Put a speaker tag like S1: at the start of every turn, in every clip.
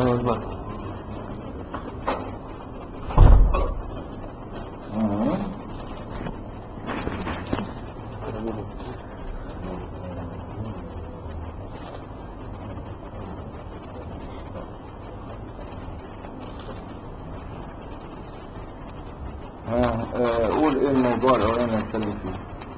S1: اتفضل. قول ايه الموضوع الاولاني اللي هنتكلم فيه؟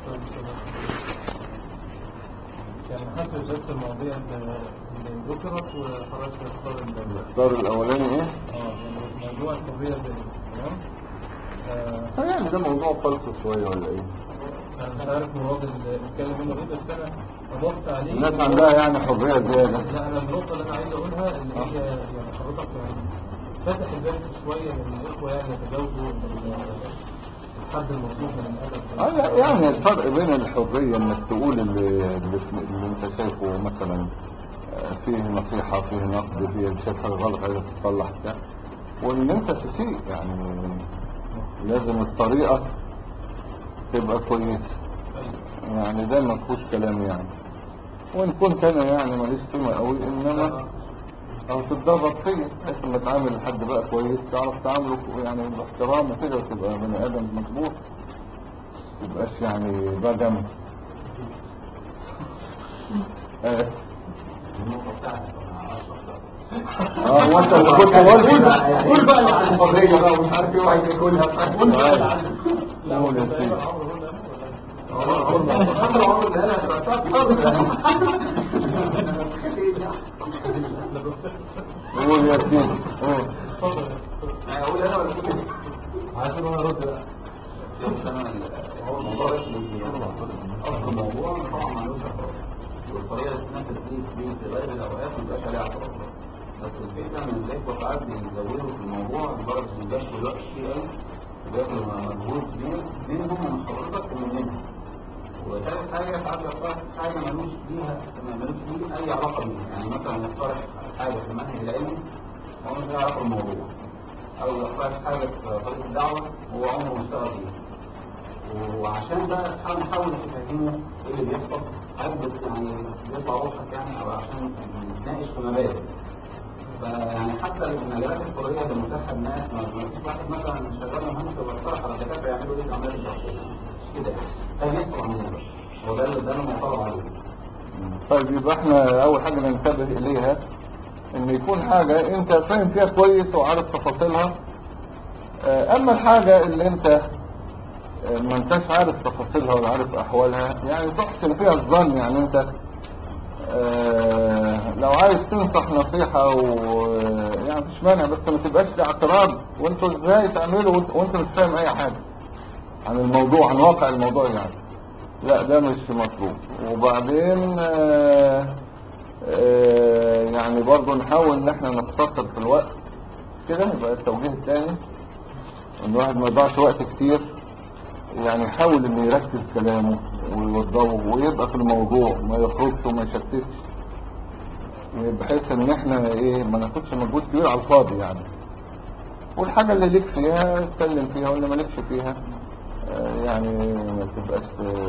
S2: يعني حسب بس المواضيع اللي ذكرت وخلاص
S1: الاختار الاولاني ايه؟
S2: يعني موضوع الحرية الذاتية. تمام؟
S1: يعني ده موضوع فلسفي شويه ولا ايه؟
S2: انا مش عارف مراد اللي اتكلم منه ايه، بس انا اضفت عليه
S1: الناس عندها يعني حريه زياده.
S2: لا، انا النقطة اللي انا عايز اقولها ان هي يعني حضرتك يعني فتح الباب شوية من الاخوة يعني يتجاوزوا الحد المطلوب من الادب.
S1: لا يعني الفرق بين الحريه انك تقول اللي انت شايفه مثلا فيه نصيحه فيه نقد فيه شايف حاجه غلط عايز تصلح ده، وان انت تسيء. يعني لازم الطريقه تبقى كويسه، يعني ده ما فيهوش كلام يعني. وان كنت انا يعني ماليش قيمه قوي، انما او تتدرب فيه بحيث لما تعامل لحد بقى كويس تعرف تعامله يعني باحترام وكده، وتبقى بني ادم مظبوط، متبقاش يعني بجم.
S3: النقطة بتاعتك أنا أشرح
S1: وانت اللي كنت قول بقى اللي عن الحرية بقى ومش عارف ايه وعايز ياكلها، قول بقى اللي عن قول يا سيدي. عمر اللي انا قول يا سيدي قول. اقول انا ولا تقول؟
S3: عايز انا ارد بقى. هو الموضوع رسمي يعني اصل الموضوع طبعا مالوش اعتراض، والطريقه اللي تنفذ فيه في غير الاوقات ما بيبقاش عليها اعتراض، بس الفكره ان الاخوه ساعات بيزودوا في الموضوع لدرجه ان بياخدوا وقت كتير قوي وبياخدوا مجهود كبير منهم ومن حضرتك ومنهم. وثالث حاجه ساعات بيقترح حاجه ملوش ليه اي علاقه بيها، يعني مثلا يقترح حاجه في المنهج العلمي هو مش لها علاقه بالموضوع، او يقترح حاجه في طريقه الدعوه هو عمره ما اشتغل فيها. وعشان بقى نحاول نفهمه ايه اللي بيحصل، حابب يعني يطلع روحك يعني، او عشان نتناقش في مبادئ. فيعني حتى المجالات الحريه اللي متاحه للناس، ما فيش واحد مثلا شغال مهندس ويقترح على الدكاتره يعملوا ايه في العمليات الشخصيه كده يعني، ده بيحصل عندنا بس هو ده اللي معترض عليه.
S1: طيب يبقى احنا اول حاجه ننتبه اليها ان يكون حاجه انت فاهم فيها كويس وعارف تفاصيلها. اما الحاجه اللي انت ما انتش عارف تفاصيلها ولا عارف احوالها، يعني تحسن فيها الظن. يعني انت لو عايز تنصح نصيحة يعني مفيش مانع، بس ما تبقاش اعتراض وانتوا ازاي تعملوا وانت مش فاهم اي حاجة عن الموضوع، عن واقع الموضوع يعني. لا ده مش مطلوب. وبعدين يعني برضو نحاول ان احنا نختصر في الوقت كده، يبقى التوجيه الثاني ان الواحد ما يضيعش وقت كتير، يعني يحاول انه يركز كلامه ويوضبه ويبقى في الموضوع، ما يخرجش وما يشتتش، بحيث ان احنا ايه ما ناخدش مجهود كبير على الفاضي يعني. والحاجة اللي ليك فيها اتكلم فيها، واللي ما لكش فيها يعني ما تبقاش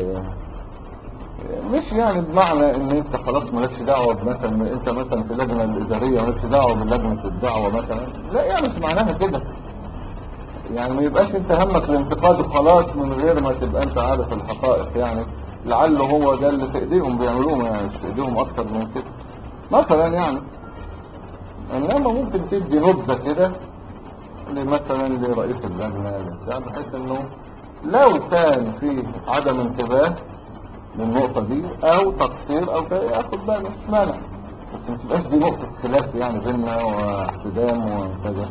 S1: مش يعني بمعنى ان انت خلاص مالكش دعوة مثلا، انت مثلا في اللجنة الادارية مالكش دعوة بلجنة الدعوة مثلا، لا يعني مش معناها كده. يعني ما يبقاش انت همك الانتقاد وخلاص من غير ما تبقى انت عارف الحقائق. يعني لعله هو ده اللي في ايديهم بيعملوه، يعني مش في ايديهم اكتر من كده مثلا يعني. انما ممكن تدي نبذة كده مثلا لرئيس اللجنة بتاع، بحيث انه لو كان في عدم انتباه للنقطة دي او تقصير او كده ياخد باله، مش مانع، بس ما تبقاش دي نقطة خلاف يعني بيننا واحتدام وكذا.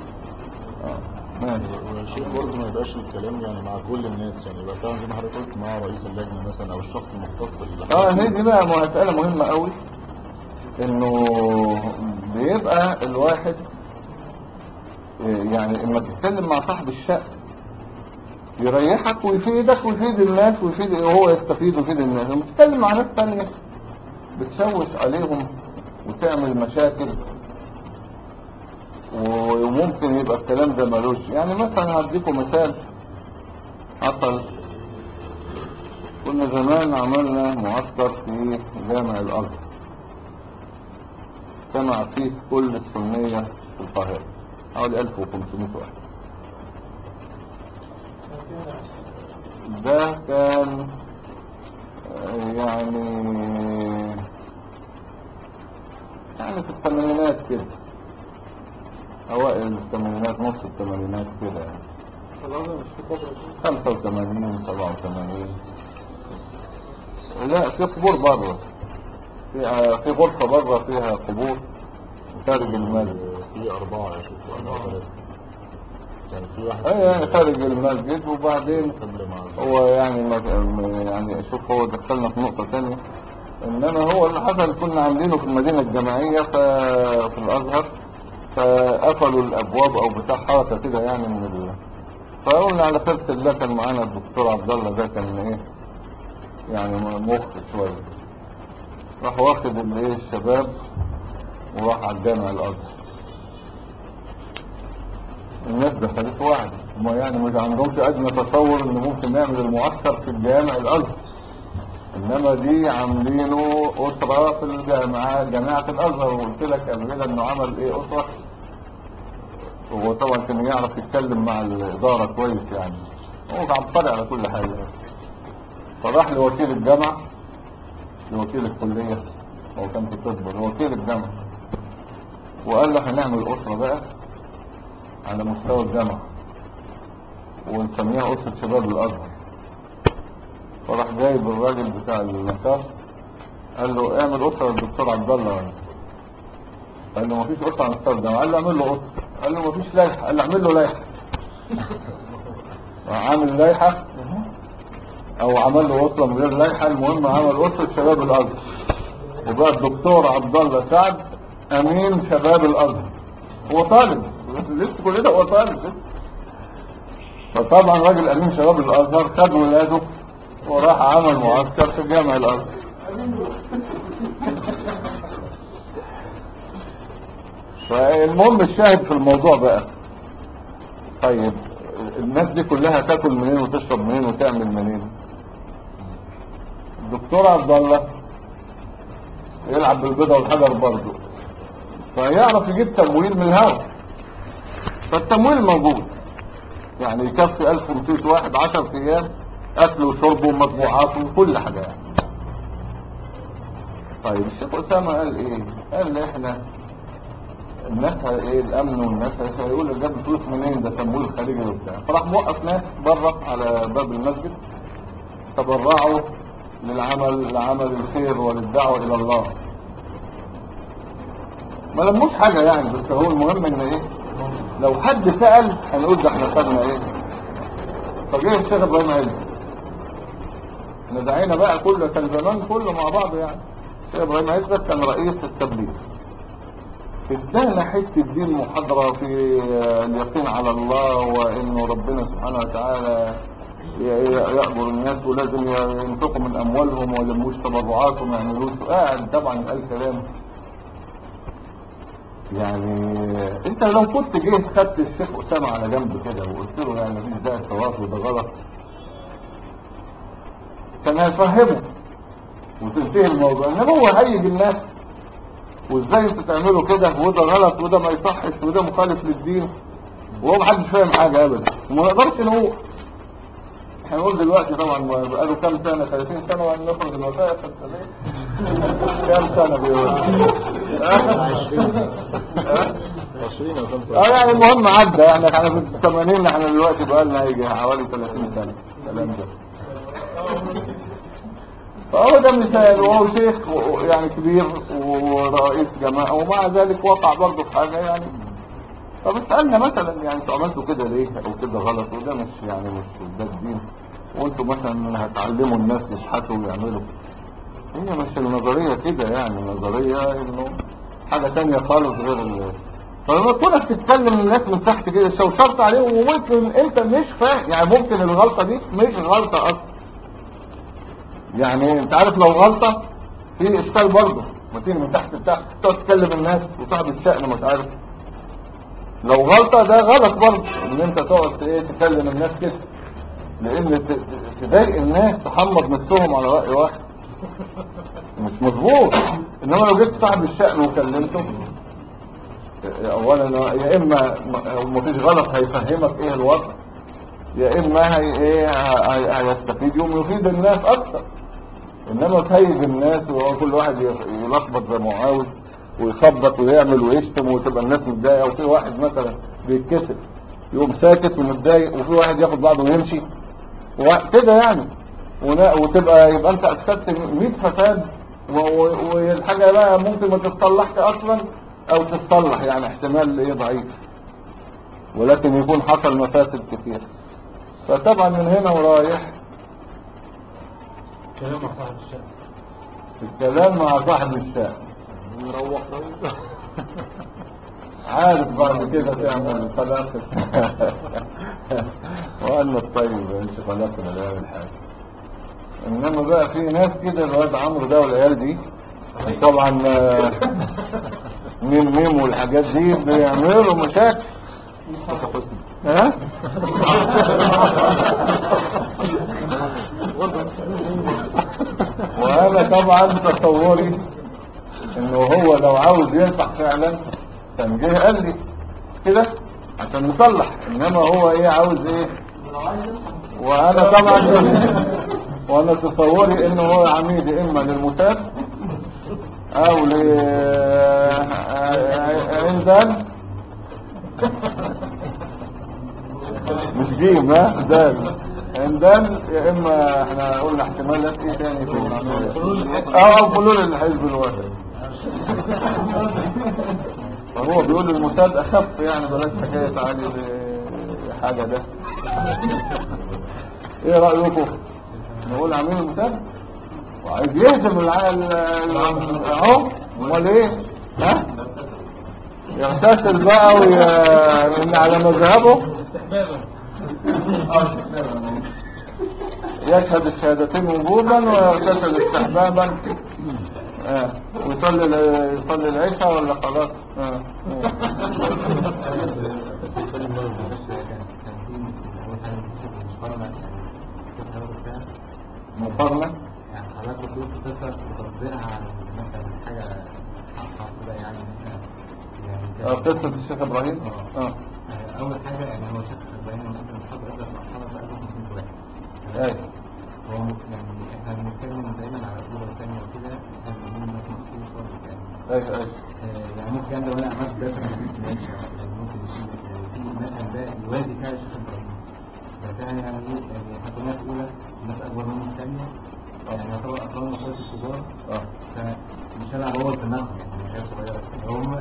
S4: والشيء برضه ما يبقاش الكلام يعني مع كل الناس، يعني يبقى فعلا زي ما حضرتك قلت مع رئيس اللجنه مثلا او الشخص المختص
S1: هي دي بقى مسألة مهمة قوي، انه بيبقى الواحد يعني اما تتكلم مع صاحب الشأن يريحك ويفيدك ويفيد الناس وهو يستفيد ويفيد الناس. لما تتكلم مع ناس تانية بتشوش عليهم وتعمل مشاكل، وممكن يبقى الكلام ده ملوش. يعني مثلا هديكم مثال حصل، كنا زمان عملنا معسكر في جامع الأزهر، اجتمع فيه كل السنية في القاهرة، حوالي 1500 واحد. ده كان يعني في الثمانينات كده، اوائل الثمانينات، نص الثمانينات كده يعني، 85 87. لا، في قبور بره، في غرفة بره فيها قبور خارج المسجد.
S4: في 4 يا شيخ، 4 كان في واحد
S1: يعني خارج المسجد. وبعدين
S4: قبل ما
S1: هو يعني شوف، هو دخلنا في نقطة تانية. انما هو اللي حصل كنا عاملينه في المدينة الجامعية في الازهر، فقفلوا الابواب او بتاع حركة كده يعني فقلنا على خيرة الله. كان معانا الدكتور عبد الله، ده كان ايه يعني مخ شوية، راح واخد الشباب وراح على الجامع الازهر. الناس دخلت واحد، هما يعني مش عندهمش ادنى تصور ان ممكن نعمل المعسكر في الجامع الازهر، انما دي عاملينه اسرة في جامعة الازهر. وقلت لك قبل كده انه عمل اسرة. وهو طبعا كان يعرف يتكلم مع الادارة كويس يعني، هو عبقري على كل حاجة. فراح لوكيل الجامعة، لوكيل الكلية، هو كان في طب، لوكيل الجامعة، وقال له هنعمل اسرة بقى على مستوى الجامعة ونسميها اسرة شباب الازهر. فراح جايب الراجل بتاع المكان، قال له اعمل اسرة للدكتور عبد الله. قال له مفيش اسرة على مستوى الجامعة. قال له اعمل له اسرة. قال له مفيش لائحة. قال له اعمل له لائحة. عامل لائحة او عمل له اسرة من غير لائحة، المهم عمل اسرة شباب الازهر، وبقى الدكتور عبد الله سعد امين شباب الازهر. هو طالب لسه كل ده، هو طالب لسه. فطبعا راجل امين شباب الازهر خد ولاده وراح عمل معسكر في جامع الازهر. فالمهم الشاهد في الموضوع بقى، طيب الناس دي كلها تاكل منين وتشرب منين وتعمل منين؟ الدكتور عبد الله يلعب بالبيضة والحجر برضه، فيعرف يجيب تمويل من الهوا. فالتمويل موجود، يعني يكفي 1200 واحد 10 ايام اكل وشرب ومطبوعات وكل حاجة يعني. طيب الشيخ أسامة قال ايه؟ قال احنا الناس الامن والناس هيقول جاب فلوس منين، ده تمويل خارجي وبتاع. فراح موقف ناس بره على باب المسجد تبرعوا لعمل الخير وللدعوة الى الله. ما لموش حاجة يعني، بس هو المهم ان لو حد سأل هنقول ده احنا خدنا فجيه الشيخ ابراهيم عيد، احنا دعينا بقى كله، كان زمان كله مع بعض يعني. الشيخ ابراهيم عيد كان رئيس التبليغ، ادانا حته دين محاضره في اليقين على الله، وانه ربنا سبحانه وتعالى يأمر الناس ولازم ينفقوا من اموالهم ويلموش تبرعات وما يعملوش. قاعد طبعا قال كلام يعني. انت لو كنت جيت خدت الشيخ أسامة على جنب كده وقلت له يعني مفيش داعي التواصل وده غلط، كان هيفهمه وتنتهي الموضوع. انما هو هيج الناس، وازاي انتوا تعملوا كده وده غلط وده ما يصحش وده مخالف للدين، وهو محدش فاهم حاجة ابدا. وما نقدرش نقول، احنا نقول دلوقتي طبعا بقاله كام سنة، 30 سنة وان نخرج الوثائق كام سنة بيقول
S4: 20 او 25.
S1: يعني المهم عدى يعني. احنا في ال80، احنا دلوقتي بقالنا يجي حوالي 30 سنة الكلام ده. فهو ده مثال، وهو شيخ يعني كبير ورئيس جماعة، ومع ذلك وقع برضه في حاجة يعني. طب اسألنا مثلا يعني انتوا عملتوا كده ليه او كده غلط، وده مش يعني مش ده الدين، وانتوا مثلا هتعلموا الناس يشحتوا ويعملوا. هي مش النظرية كده يعني، النظرية انه حاجة تانية خالص غير فلما تكونك تتكلم الناس من تحت كده شوشرت عليهم، وممكن انت مش فاهم يعني، ممكن الغلطة دي مش غلطة اصلا يعني. انت عارف لو غلطة في اشكال برضه، ما تيجي من تحت لتحت تقعد تكلم الناس وصاحب الشأن مش عارف. لو غلطة ده غلط برضه ان انت تقعد تكلم الناس كده، لان تضايق الناس تحمض نفسهم على رأي واحد مش مظبوط. انما لو جبت صاحب الشأن وكلمته اولا يا اما مفيش غلط هيفهمك ايه الوضع، يا اما هيستفيد يوم يفيد الناس اكتر. انما تهيج الناس وكل واحد يلخبط زي ما هو عاوز ويخبط ويعمل ويشتم وتبقى الناس متضايقه، وفي واحد مثلا بيتكسف يقوم ساكت ومتضايق، وفي واحد ياخد بعضه ويمشي وكده يعني، يبقى انت افسدت 100 فساد، والحاجه بقى ممكن ما تتصلحش اصلا او تتصلح يعني احتمال ايه ضعيف، ولكن يكون حصل مفاسد كتير. فطبعا من هنا ورايح
S2: كلام مع صاحب الشأن.
S1: الكلام مع صاحب الشأن
S4: نروح
S1: عارف بعد كده تعمل خلاص وأنا الطيب مش خلاصنا لا يعمل حاجة. إنما بقى في ناس كده الواد عمرو ده والعيال دي طبعا ميم والحاجات دي بيعملوا مشاكل. ها وانا طبعا تصوري انه هو لو عاوز ينصح فعلا كان جه قال لي كده عشان نصلح، انما هو ايه عاوز ايه، وانا طبعا وانا تصوري انه هو عميد اما للمتاب او لعندان مش جيم ها دال عندان، يا اما احنا قلنا احتمالات ايه تاني في او حلول الحزب الوطني. فهو بيقول المساد اخف يعني بلاش حكايه علي حاجه ده. ايه رايكم نقول عاملين المساد وعايز يهزم اهو امال ايه ها يغتسل بقى وان على مذهبه يشهد الشهادتين وجوبا ويغتسل استحبابا ويصلي العشاء ولا خلاص مقارنة
S3: يعني حضرتك بتقول قصة وتطبيقها على مثلا حاجة حاصلة يعني
S1: قصة الشيخ إبراهيم
S3: أول حاجة يعني هو الشيخ إبراهيم مثلا حضر أبدا في أصحابه بقى له 500 واحد. هو يعني إحنا بنتكلم دايما على الأولى والثانية وكده، إحنا بنقول الناس مخصوص خالص يعني. يعني ممكن لو أنا عملت ده ماشي ممكن يشيل في مثلا ده يوازي فيها الشيخ إبراهيم. فكان يعني إيه يعني إحنا كنا في الأولى الناس أكبر منه الثانية يعني يعتبر أقران مصاري الكبار. فمش هلعب أول في النقل يعني مش هي صغيرة هم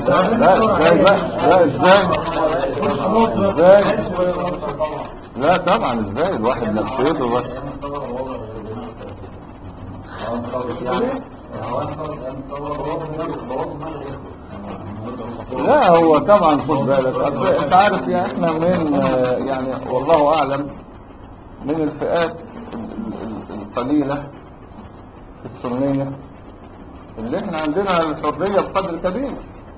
S1: ازاي لا طبعا ازاي الواحد نفسيته بس لا هو طبعا خد بالك انت عارف يعني احنا من يعني والله اعلم من الفئات القليلة السنية اللي احنا عندنا الحرية بقدر كبير.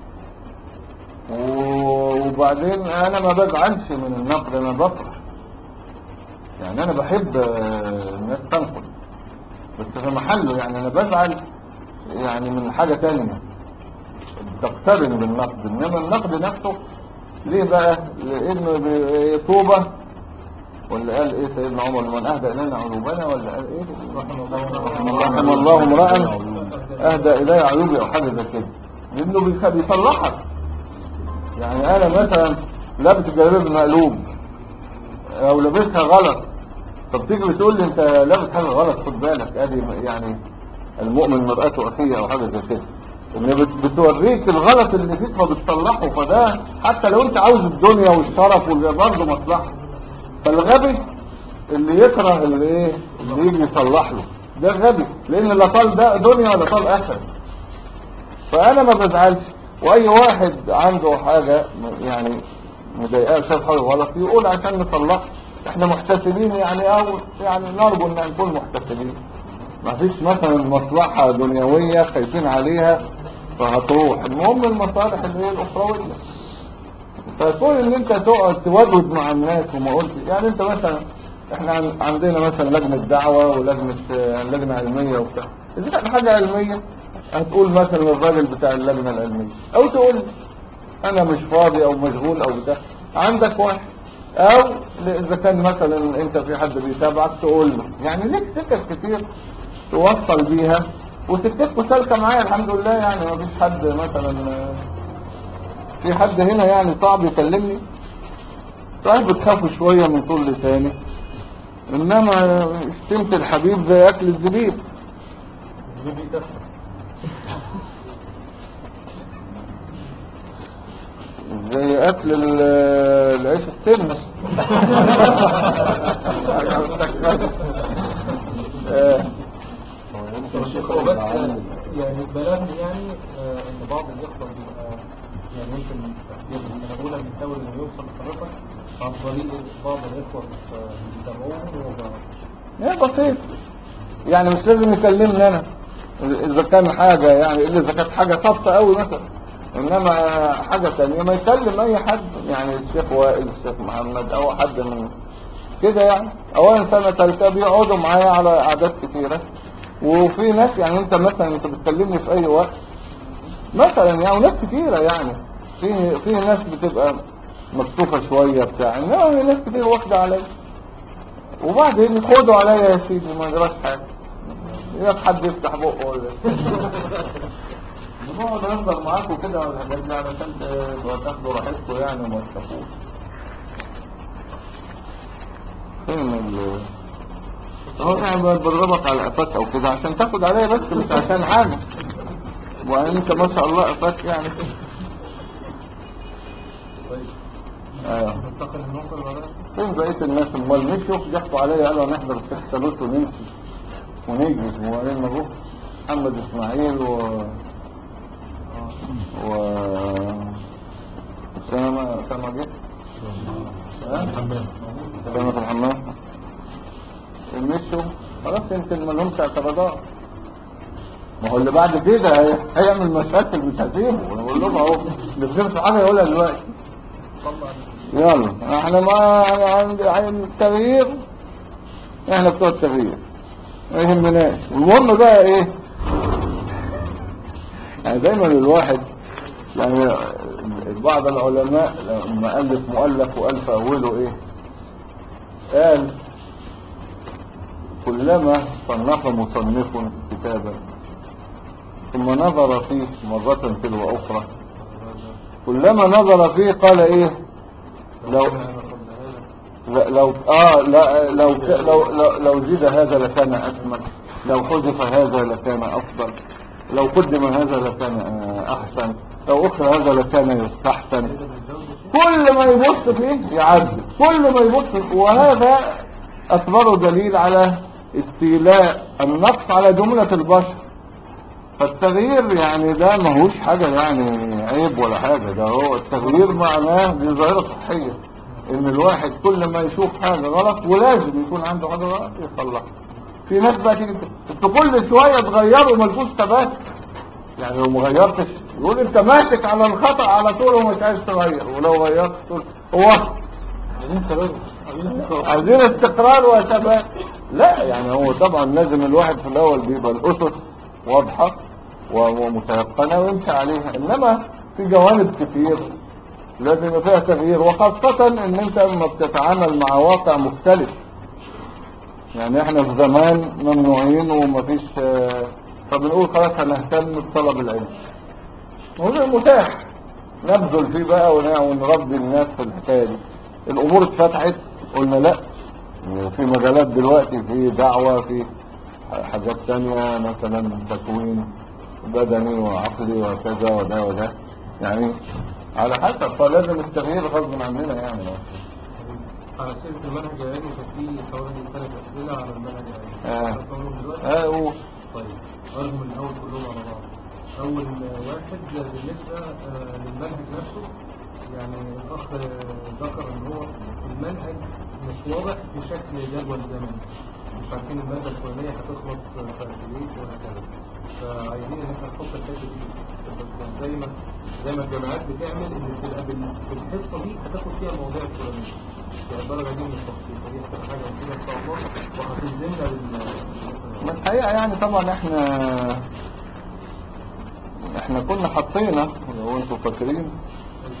S1: وبعدين انا ما بزعلش من النقد، انا بفرح يعني، انا بحب الناس تنقد بس في محله يعني. انا بزعل يعني من حاجة تانية تقترن بالنقد، انما النقد نفسه ليه بقى؟ لانه طوبة ولا قال ايه سيدنا عمر من اهدى الينا عيوبنا ولا قال ايه رحم الله امرأ اهدى الي عيوبي او حاجة زي كده، لانه بيصلحك. يعني انا مثلا لابس جلابيه مقلوب او لابسها غلط، طب تيجي بتقول لي انت لابس حاجه غلط خد بالك، ادي يعني المؤمن مرآته اخيه او حاجه زي كده، ان بتوريك الغلط اللي فيك فبتصلحه. فده حتى لو انت عاوز الدنيا والشرف برضه مصلحه. فالغبي اللي يكره اللي يجي يصلح له ده غبي، لان لا طال ده دنيا ولا طال اخره. فانا ما بزعلش، واي واحد عنده حاجة يعني مضايقاه شاف حاجة غلط يقول عشان نصلح، احنا محتسبين يعني، او يعني نرجو ان نكون محتسبين. ما فيش مثلا مصلحة دنيوية خايفين عليها فهتروح، المهم المصالح اللي هي الاخروية. فكون ان انت تقعد تودد مع الناس وما قلت يعني، انت مثلا احنا عندنا مثلا لجنة دعوة ولجنة علمية وبتاع، اذا كان حاجة علمية هتقول مثلا الراجل بتاع اللجنة العلمية، او تقول انا مش فاضي او مشغول او بتاع، عندك واحد، او اذا كان مثلا انت في حد بيتابعك تقول له، يعني ليك سكك كتير توصل بيها، وسكتكوا سالكه معايا الحمد لله. يعني ما فيش حد مثلا، في حد هنا يعني صعب يكلمني، صحيح بتخافوا شويه من طول لساني، انما شتمت الحبيب زي اكل الزبيب. زي اكل العيش السمنة.
S2: هو بس يعني بلغني يعني ان بعض الاخوه بيبقى يعني يمكن يتناولها بيحاول انه يوصل لحضرتك عن طريق بعض الاخوه بيتابعوهم
S1: هي بسيط، يعني مش لازم يكلمني انا اذا كان حاجة، يعني اذا كانت حاجة خاصة قوي مثلا، انما حاجة تانية ما يكلم اي حد، يعني الشيخ وائل، الشيخ محمد، او حد من كده يعني. اولا سنة تالتة بيقعدوا معايا على اعداد كتيرة، وفي ناس يعني انت مثلا انت بتكلمني في اي وقت مثلا يعني، وناس كتيرة يعني، في ناس بتبقى مكتوفة شوية بتاع، انما في ناس كتير واخدة عليا، وبعدين يخدوا عليا يا سيدي ما جراش حاجة، يبقى حد يفتح بقه ولا نقعد نفضل معاكم كده والحاجات دي علشان تاخدوا راحتكم يعني وما تخافوش. فين هو يعني بضربك على قفاك او كده عشان تاخد عليا بس، مش عشان حاجة، وانت ما شاء الله قفاك يعني. ايوه
S2: ننتقل للنقطه اللي بعدها.
S1: فين بقية الناس؟ امال مشوا ضحكوا عليا قالوا هنحضر الشيخ سالوت ونمشي ونجلس، وبعدين ما جه محمد اسماعيل أسامة جه؟ أسامة في الحمام مشوا خلاص، يمكن ما لهمش اعتراضات. ما هو اللي بعد كده هيعمل مشاكل مش هسيبه، انا بقول لهم اهو نفسي حاجه يقولها دلوقتي. يلا احنا ما عن التغيير، احنا بتوع التغيير ما يهمناش. المهم بقى ايه، يعني دايما الواحد يعني بعض العلماء لما ألف مؤلف وقال في أوله إيه، قال كلما صنف مصنف كتابا ثم نظر فيه مرة تلو أخرى، كلما نظر فيه قال إيه، لو زيد هذا لكان أكمل، لو حذف هذا لكان أفضل، لو قدم هذا لكان أحسن، لو أخر هذا لكان يستحسن. كل ما يبص فيه يعدل، كل ما يبص، وهذا أكبر دليل على استيلاء النقص على جملة البشر. فالتغيير يعني ده ماهوش حاجة يعني عيب ولا حاجة، ده هو التغيير معناه دي ظاهرة صحية، ان الواحد كل ما يشوف حاجة غلط ولازم يكون عنده حاجة غلط يصلحها. في ناس بقى تيجي انت كل شوية تغيره ملكوش ثبات، يعني لو مغيرتش يقول انت ماسك على الخطأ على طول ومش عايز تغير، ولو غيرت تقول هو عايزين استقرار وثبات. لا يعني هو طبعا لازم الواحد في الاول بيبقى الاسس واضحة ومتيقنة ويمشي عليها، انما في جوانب كتير لازم يبقى فيها تغيير، وخاصة ان انت لما بتتعامل مع واقع مختلف. يعني احنا في زمان ممنوعين ومفيش، فبنقول خلاص هنهتم بطلب العلم، وده متاح نبذل فيه بقى ونربي الناس في الحكاية دي. الامور اتفتحت قلنا لا، في مجالات دلوقتي، في دعوة، في حاجات تانية مثلا تكوين بدني وعقلي وكذا وده وده، يعني على حسب، فلازم التغيير غصب عننا يعني.
S2: على سيرة المنهج العلمي ففي حوالي 3 أسئلة على المنهج العلمي. طيب أرجو من الأول كلهم على بعض. أول واحد بالنسبة للمنهج نفسه، يعني الأخ ذكر إن هو المنهج مش واضح بشكل جدول زمني، مش عارفين المادة الفلانية هتخلص في قد إيه وهكذا، فعايزين إن احنا نحط الحتة دي زي ما الجامعات بتعمل، إن تبقى بالحصة دي هتاخد فيها المواضيع الفلانية، الدرجة دي من التخصيص، ودي هتبقى حاجة كده إن شاء الله وهتلزمنا
S1: الحقيقة يعني طبعا احنا كنا حطينا لو انتوا فاكرين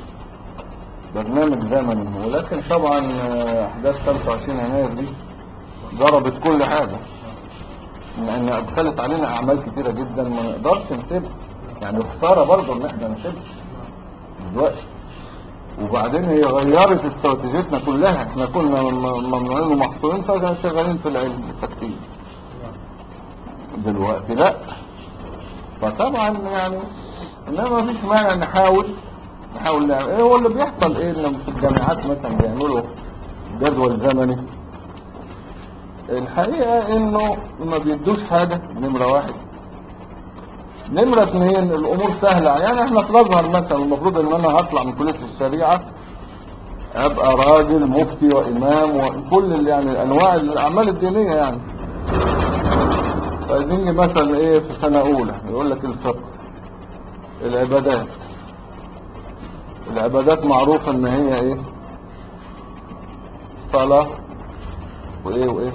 S1: برنامج زمني، ولكن طبعا احداث 25 يناير دي ضربت كل حاجة، لان ادخلت علينا اعمال كتيرة جدا ما نقدرش نسيبها، يعني خسارة برضه ان احنا نسيبها دلوقتي. وبعدين هي غيرت استراتيجيتنا كلها، احنا كنا ممنوعين ومحصورين فكنا شغالين في العلم التكتيك، دلوقتي لا. فطبعا يعني انما مفيش مانع نحاول نعمل ايه. هو اللي بيحصل ايه لما في الجامعات مثلا بيعملوا جدول زمني، الحقيقة انه ما بيدوش حاجة، نمرة واحد. نمرة اثنين الامور سهلة، يعني احنا في الازهر مثلا المفروض ان انا هطلع من كلية الشريعة ابقى راجل مفتي وامام وكل يعني انواع الاعمال الدينية يعني. فنيجي مثلا ايه في سنة اولى يقول لك الفقه، العبادات معروفة ان هي ايه؟ صلاة وايه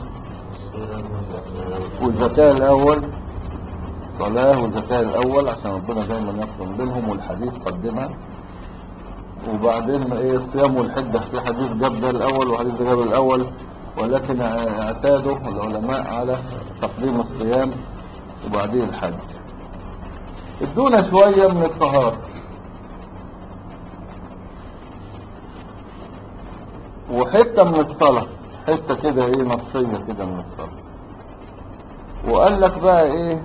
S1: والزكاة الاول، صلاة والزكاة الاول عشان ربنا دايما يقسم بينهم والحديث قدمها. وبعدين ايه؟ الصيام والحجة، في حديث جاب ده الاول وحديث ده جاب الاول، ولكن اعتادوا العلماء على تقديم الصيام وبعدين الحج. ادونا شوية من الطهارة وحتة من الصلاة، حتة كده ايه نصية كده من الصلاة. وقال لك بقى ايه؟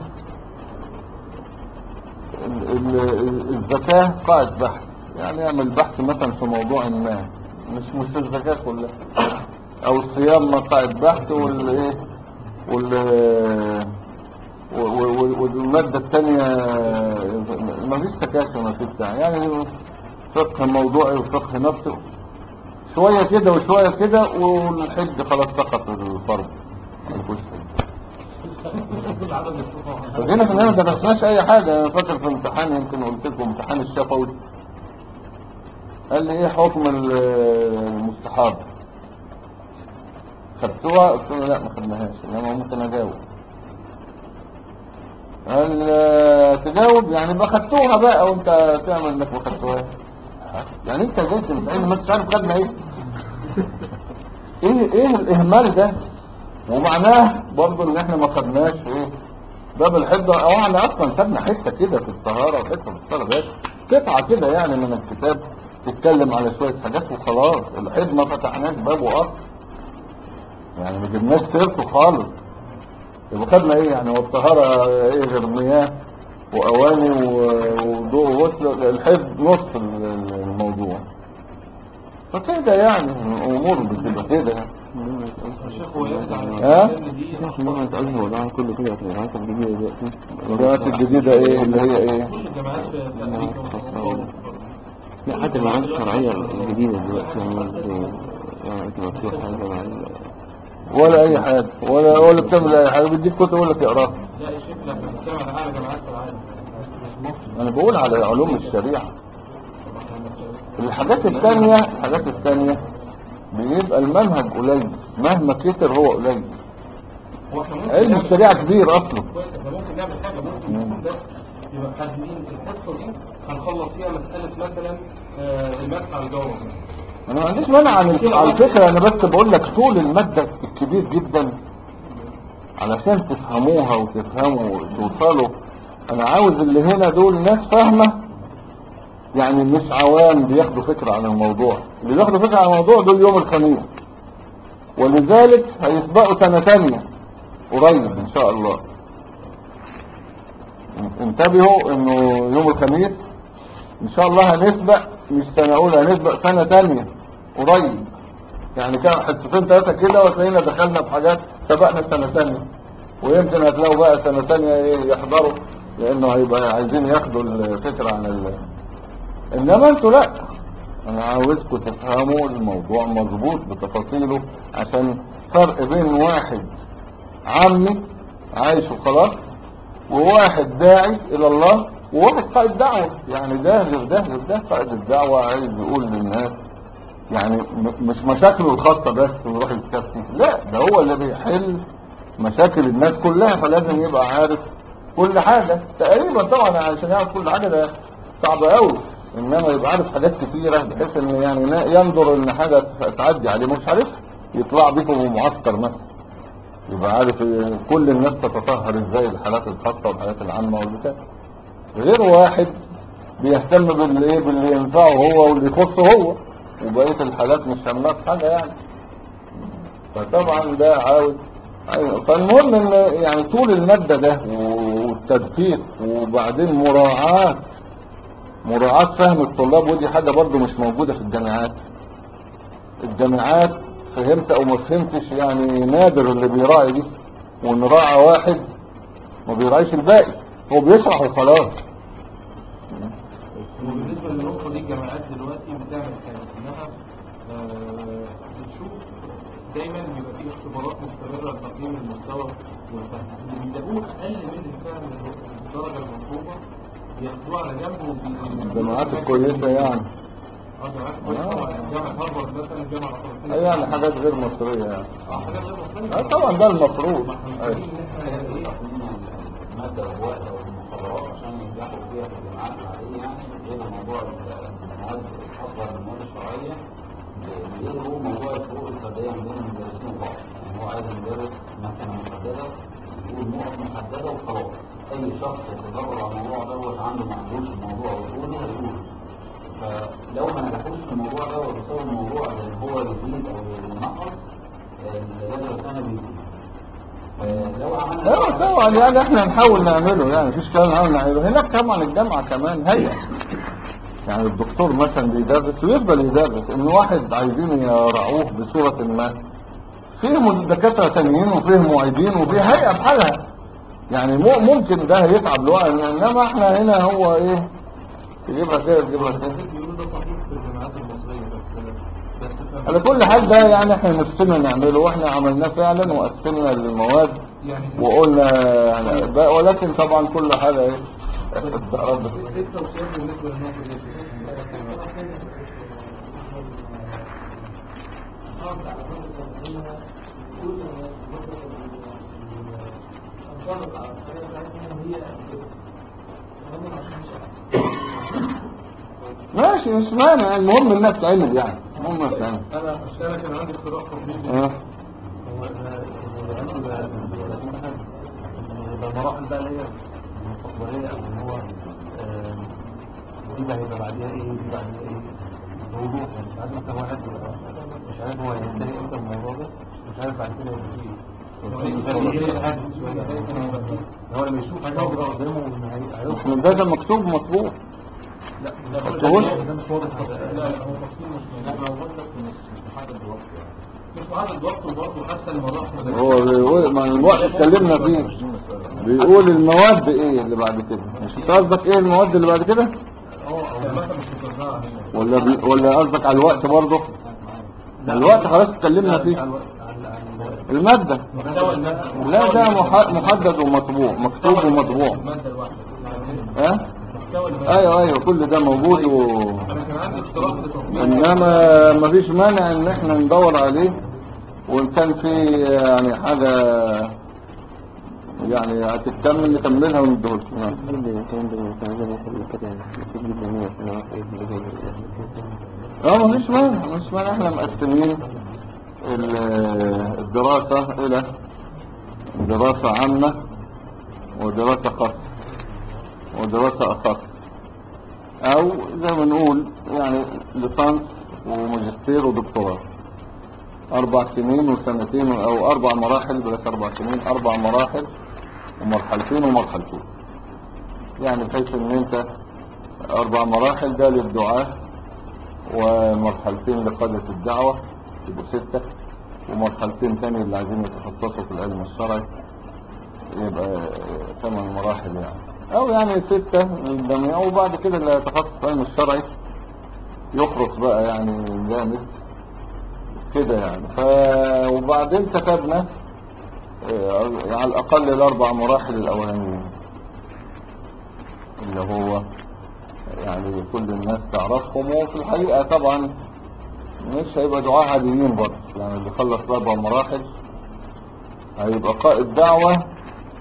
S1: الزكاة قاعد بحث، يعني يعمل بحث مثلا في موضوع ما، مش الزكاة كلها، او الصيام قاعد بحث والايه والمادة الثانية ما فيش تكاشف ما فيش يعني فقه موضوعي وفقه نفسي، شوية كده وشوية كده والحج خلاص سقط الفرض. فهنا في النهاية ما درسناش اي حاجة. انا فاكر في امتحان يمكن قلت لكم امتحان الشفوي، قال لي ايه حكم المستحاضة؟ خدتوها؟ قلت له لا ما خدناهاش، انما ممكن اجاوب. قال تجاوب يعني ما خدتوها بقى وانت تعمل انك ما خدتوها، يعني انت جاي تمتحن ما انتش عارف خدنا ايه؟ ايه الاهمال ده؟ ومعناه برضه ان احنا ما خدناش ايه باب الحفظ، او احنا اصلا خدنا حته كده في الطهاره وحته في الصلاه بس قطعه كده يعني من الكتاب تتكلم على شويه حاجات وخلاص. الحفظ ما فتحناش بابه اصلا، يعني ما جبناش سيرته خالص. يبقى خدنا ايه يعني؟ والطهاره ايه غير مياه واواني وضوء وغسل؟ الحفظ نص الموضوع. فكده يعني الامور بتبقى كده يعني. ها؟
S5: كله كده في الجامعات الجديدة دلوقتي.
S1: الجامعات الجديدة ايه اللي هي ايه؟
S2: كل الجامعات في امريكا
S5: لا حتى الجامعات الشرعية الجديدة دلوقتي يعني جامعة مفتوحة جامعة
S1: ولا اي حاجة ولا بتعمل اي حاجة، بيديك كتب يقول لك اقراها.
S2: لا يا شيخ، لا بنتكلم على اعلى جامعات في العالم.
S1: انا بقول على علوم الشريعة. الحاجات الثانية بيبقى المنهج قليل، مهما كتر هو قليل. علم الشريعة كبير اصلا.
S2: احنا ممكن نعمل حاجة، ممكن نكون بس يبقى خادمين الحصة دي هنخلص فيها مسألة مثلا المسح على الجواب.
S1: انا ما عنديش مانع على فكرة، انا بس بقول لك طول المادة الكبير جدا علشان تفهموها وتفهموا وتوصلوا. انا عاوز اللي هنا دول ناس فاهمة، يعني مش عوام بياخدوا فكرة عن الموضوع. اللي بياخدوا فكرة عن الموضوع دول يوم الخميس، ولذلك هيسبقوا سنة تانية قريب ان شاء الله. انتبهوا انه يوم الخميس ان شاء الله هنسبق، مش سنة اولى، هنسبق سنة تانية قريب. يعني كان حصتين ثلاثة كده وتلاقينا دخلنا في حاجات سبقنا سنة تانية، ويمكن هتلاقوا بقى سنة تانية ايه يحضروا، لانه هيبقى عايزين ياخدوا الفكرة عن انما انتوا لا، انا عاوزكم تفهموا الموضوع مظبوط بتفاصيله، عشان فرق بين واحد عامي عايش وخلاص وواحد داعي الى الله وواحد قائد دعوة. يعني ده غير ده غير ده. قائد الدعوة عايز يقول للناس يعني مش مشاكله الخاصة بس ويروح يستفتي، لا ده هو اللي بيحل مشاكل الناس كلها، فلازم يبقى عارف كل حاجة تقريبا. طبعا عشان يعرف كل حاجة ده صعب قوي، انما يبقى عارف حاجات كتيرة بحيث ان يعني ينظر ان حاجة تعدي عليه مش عارف يطلع بكم معسكر مثلا، يبقى عارف كل الناس تتطهر ازاي، الحالات الخاصة والحالات العامة والبتاع، غير واحد بيهتم باللي ينفعه هو واللي يخصه هو، وبقية الحالات مش همها في حاجة يعني. فطبعا ده عاوز فالمهم ان يعني طول المادة ده والتدقيق وبعدين مراعاة فهم الطلاب، ودي حاجة برضو مش موجودة في الجامعات فهمت او ما فهمتش يعني نادر اللي بيراعي دي، وان راعى واحد ما بيراعيش الباقي، هو بيشرح وخلاص.
S2: وبالنسبة للنقطة دي الجامعات دلوقتي بتعمل حاجة انها بتشوف دايما بيبقى فيه اختبارات مستمرة لتقييم المستوى والفهم، اللي بيلاقوه اقل من الفهم الدرجة المطلوبة بياخدوه على جنب
S1: الجامعات الكويسة يعني
S2: جامعات كويسة، جامعة هارفارد مثلا، الجامعة الفرنسية
S1: يعني حاجات غير مصرية يعني
S2: حاجات غير مصرية
S1: طبعا ده المفروض.
S3: المادة ووقتها والمحاضرات عشان ينجحوا فيها في الجامعات العادية، يعني غير موضوع المواد الأفضل من المواد الشرعية، بيلغوا موضوع الفروق الفردية ما بين المدرسين وبعض. يعني هو عايز المدرس مكنة محددة يقول نقط محددة وخلاص، أي شخص يتدرب على الموضوع دوت عنده ما عندوش الموضوع ويقوله هيقوله. فلو ما نجحوش في الموضوع ده وبسبب الموضوع اللي هو يزيد أو ينقص، اللجنة الثانية بيزيد. لو عملنا
S1: طبعا يعني احنا نحاول نعمله، يعني مفيش كلام نحاول نعمله. هناك طبعا الجامعة كمان هي يعني الدكتور مثلا بيدرس ويفضل يدرس، ان واحد عايزين يرعوه بصورة ما، فيه دكاترة تانيين وفيه معيدين وفيه هيئة بحالها، يعني ممكن ده هيتعب له، انما احنا هنا هو ايه تجيبها كده تجيبها كده.
S2: بيقولوا ده صحيح في الجامعات المصرية بس
S1: على كل حال ده يعني احنا نفسنا نعمله، واحنا عملناه فعلا وقسمنا المواد وقلنا يعني ولكن طبعا كل حاجة ايه التقرب.
S2: ايه التوصيات بالنسبة للنقطة دي؟
S1: ماشي مش مانع، المهم انها بتعمل يعني المهم بتعمل.
S2: انا كان عندي اقتراح تطبيقي هو المراحل بقى اللي هي المستقبلية، او ان هو دي بقى هيبقى بعديها ايه ودي بعديها ايه بوضوح، يعني ساعات مثلا واحد مش عارف هو هينتهي امتى الموضوع ده، مش عارف بعد كده يبقى فيه هو لما يشوف حاجة قدامه
S1: من ده مكتوب مطبوع.
S2: لا ده مش واضح. لا هو تفصيل مش محدد الوقت، مش محدد الوقت، وبرضه حتى المراحل
S1: هو بيقول ما الوقت اتكلمنا فيه، بيقول المواد ايه اللي بعد كده، مش قصدك ايه المواد اللي بعد كده ولا قصدك على الوقت برضه؟ الوقت خلاص اتكلمنا فيه. المادة لا ده محدد ومطبوع، مكتوب ومطبوع. ايوه كل ده موجود انما مفيش مانع ان احنا ندور عليه، وان كان في يعني حاجة يعني هتكمل نكملها وندهولك. مفيش مانع احنا مقسمين الدراسة الى دراسة عامة ودراسة خاصة ودراسة أخص، او زي ما نقول يعني ليسانس وماجستير ودكتوراه، 4 سنين وسنتين، او 4 مراحل بلاش 4 سنين، 4 مراحل ومرحلتين ومرحلتين، يعني بحيث ان انت 4 مراحل ده للدعاة ومرحلتين لقادة الدعوة يبقوا 6، ومرحلتين تاني اللي عايزين يتخصصوا في العلم الشرعي يبقى 8 مراحل يعني، او يعني 6 للجميع، وبعد كده اللي يتخصص في العلم الشرعي يخرج بقى يعني جامد كده يعني. وبعدين كتبنا على الاقل ال4 مراحل الاولانيين اللي هو يعني كل الناس تعرفهم، وفي الحقيقة طبعا مش هيبقى دعاء عاديين برضه، يعني اللي خلص ال4 مراحل هيبقى قائد دعوة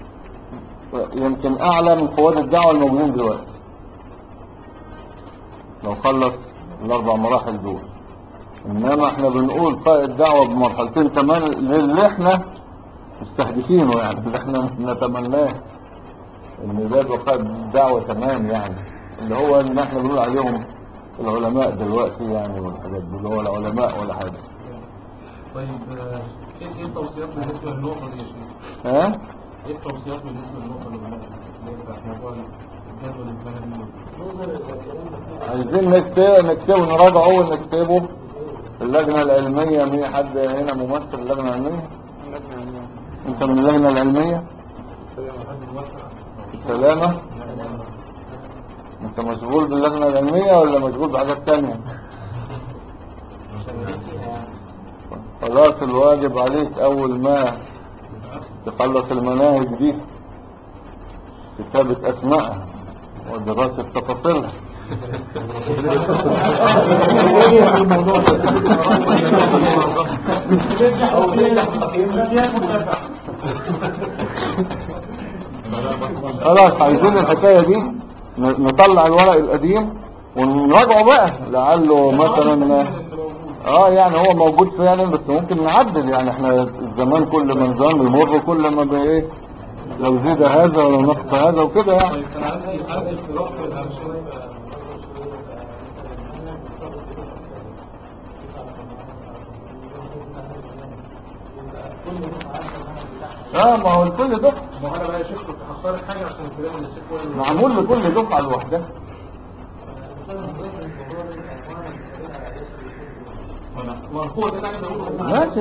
S1: يمكن اعلى من قواد الدعوة الموجودين دلوقتي، لو خلص ال4 مراحل دول. انما احنا بنقول قائد دعوة بمرحلتين كمان اللي احنا مستهدفينه، يعني اللي احنا نتمناه ان ده يبقى قائد دعوة تمام، يعني اللي هو ان احنا بنقول عليهم العلماء دلوقتي يعني، والحاجات دي اللي هو العلماء ولا حاجة.
S2: طيب ايه التوصيات بالنسبة للنقطة دي يا شيخ؟
S1: ها؟
S2: ايه التوصيات بالنسبة للنقطة اللي قلناها اللي هي بتاعت موضوع الجدول الزمني؟
S1: عايزين نكتبه نراجعه ونكتبه في اللجنة العلمية. مين حد هنا ممثل اللجنة العلمية؟ انت من اللجنة العلمية؟ السلامة؟ انت مشغول باللجنة العلمية ولا مشغول بحاجات تانية؟ خلاص الواجب عليك اول ما تخلص المناهج دي كتابة اسمائها ودراسة تفاصيلها. خلاص عايزين الحكاية دي نطلع الورق القديم ونراجعه بقى لعله مثلا يعني هو موجود فعلا، بس ممكن نعدل. يعني احنا الزمان كل ما الزمان بيمر كل ما بايه لو زيد هذا ولو نقص هذا وكده يعني.
S2: طيب انا عندي اقتراح
S1: ما هو الكل دفعة.
S2: ما هو انا بقى يا شيخ كنت هختار حاجه عشان الكلام اللي الشيخ قاله
S1: معمول لكل دفعة لوحدها. ماشي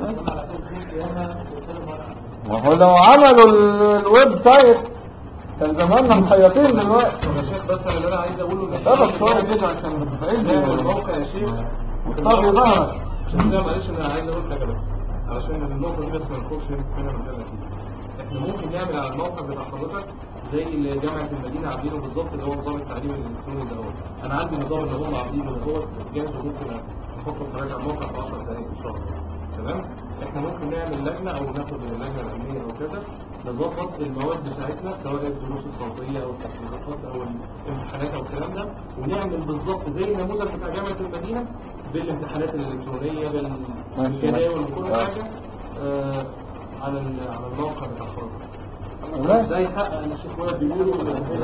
S1: ما هو لو عملوا الويب سايت كان زماننا محيطين دلوقتي.
S2: يا شيخ بس اللي انا عايز اقوله ان
S1: طب شويه كده عشان بتفعلني
S2: الموقع يا شيخ.
S1: طب ظهرك
S2: عشان كده معلش انا عايز اقول حاجه بس علشان النقطه دي بس ما نخرجش هنا من غير نتيجه. احنا ممكن نعمل على الموقع بتاع حضرتك زي اللي جامعه المدينه عاملينه بالظبط، اللي هو نظام التعليم الالكتروني ده. انا عندي النظام اللي هم عاملينه اللي هو جاهز وممكن احطه في على الموقع في 10 دقائق ان شاء الله. تمام. احنا ممكن نعمل لجنه او ناخد من اللجنه العلميه او كذا نظبط المواد بتاعتنا سواء الدروس الصوتيه او التحقيقات او الامتحانات او الكلام ده، ونعمل بالظبط زي النموذج بتاع جامعه المدينه بالامتحانات الالكترونيه بالجداول وكل حاجه على الموقع بتاع حضرتك. ده يحقق ان الشيخ وائل بيقولوا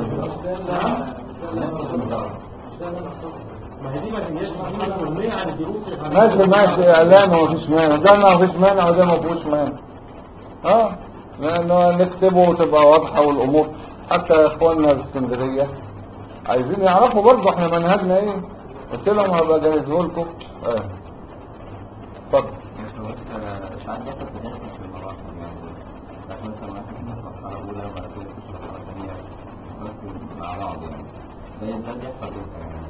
S2: ما هي دي ما هياش مهمه عن الدروس.
S1: ماشي اعلان ومفيش مانع، ده ما فيش مانع وده ما فيهوش مانع. لانه نكتبه وتبقى واضحه والامور. حتى اخواننا في اسكندريه عايزين يعرفوا برضه احنا منهجنا ايه. قلت لهم هبقى اجهزه لكم. اتفضل.
S3: مش عارف بس تدخل في المراحل، يعني مثلا واحد في المرحله الاولى وبعد كده في المرحله الثانيه بس مع بعض، يعني ده بيحصل يعني.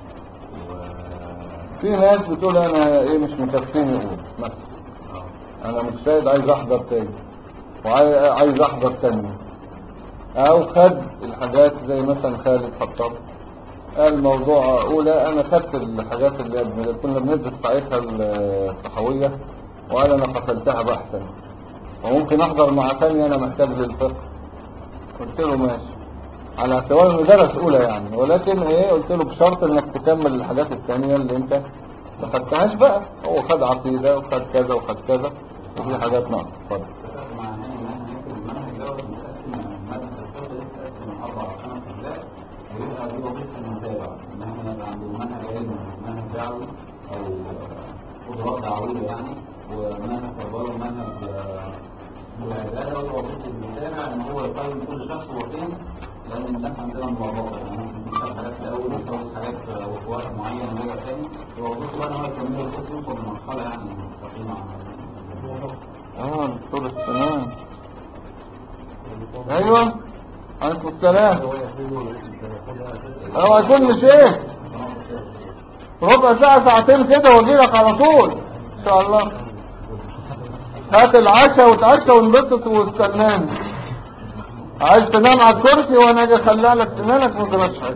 S1: في ناس بتقول انا مش مكفيني اقول مثلا انا مجتهد عايز احضر تاني وعايز احضر تاني، او خد الحاجات زي مثلا خالد خطاب قال موضوع اولى انا خدت الحاجات اللي كنا بندرس ساعتها الصحويه وقال انا قتلتها بحثا وممكن احضر مع ثانيه انا محتاج للفقه. قلت له ماشي على اعتبار انه درس اولى يعني، ولكن قلت له بشرط انك تكمل الحاجات الثانيه اللي انت ما خدتهاش بقى. هو خد عقيده وخد كذا وخد كذا وفي حاجات ناقصه. اتفضل.
S3: ويبقى دي وظيفة المتابع، إن احنا يبقى عنده منهج علمي ومنهج دعوي أو قدرات دعوية يعني، ومنهج تربوي ومنهج والعبادة. وظيفة المتابع إن هو يقيم كل شخص هو فين، لأن الناس عندنا ملخبطة، يعني ممكن تشوف حاجات في الأول وتخلص حاجات في وقت معين ونرجع تاني. وظيفته بقى إن هو يكمل الكورس يوصل لمرحلة يعني مستقيمة
S1: دكتور السلام. أيوه عليكم السلام. هو هيكون شيخ ربع ساعة ساعتين كده واجيلك على طول ان شاء الله. هات العشاء وتعشى وانبسط واستناني. عايز تنام على الكرسي وانا اجي اخلع لك سنانك ما تجراش حاجه.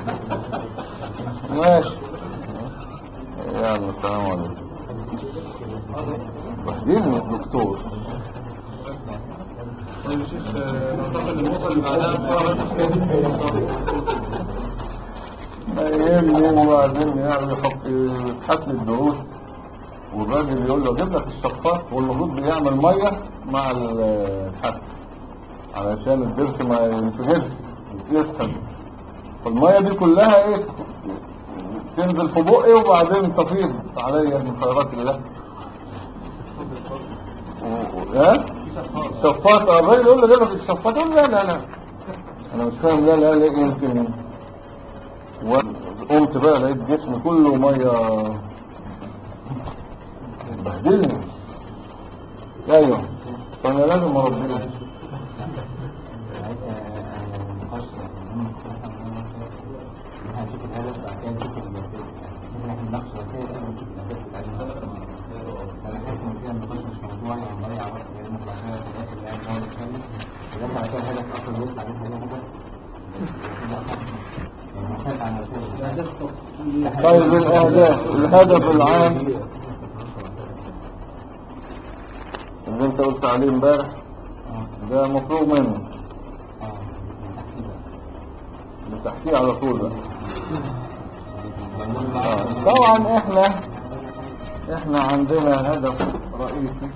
S1: ماشي يلا السلام عليكم. وحدين الدكتور.
S2: طيب شيخ ننتقل للنقطة اللي بعدها بسرعة بس.
S1: ما يهمني وبعدين يعني يحط الدروس، والراجل يقول له جيب لك الشفاط، والمفروض بيعمل ميه مع الحك علشان الضرس ما ينفجرش يسخن. فالميه دي كلها ايه تنزل في بقي وبعدين تفيض عليا من خيرات الله. ها شفاط. الراجل يقول له جيب لك الشفاط، يقول لا لا لا انا مش فاهم. لا لا لا يمكن. وقمت بقى لقيت جسمي كله ميه بهدلني. ايوه فانا لازم اربيه. طيب الهدف العام اللي انت قلت عليه امبارح ده مفروغ منه، بتحكيه على طول بقى. طبعا احنا عندنا هدف رئيسي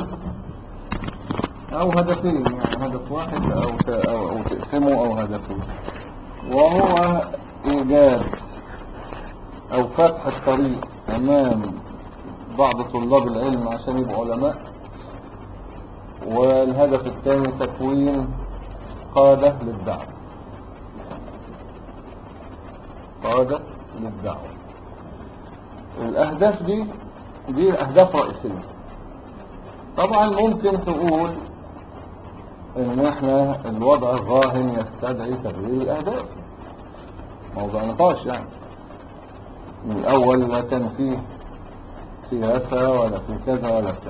S1: او هدفين، يعني هدف واحد او تقسمه او هدفين، وهو ايجاد او فتح الطريق امام بعض طلاب العلم عشان يبقوا علماء، والهدف الثاني تكوين قادة للدعوة. قادة للدعوة. الاهداف دي اهداف رئيسية. طبعا ممكن تقول ان احنا الوضع الراهن يستدعي تغيير الاهداف، موضوع نقاش يعني. من الاول لا كان فيه سياسة ولا في كذا ولا كذا.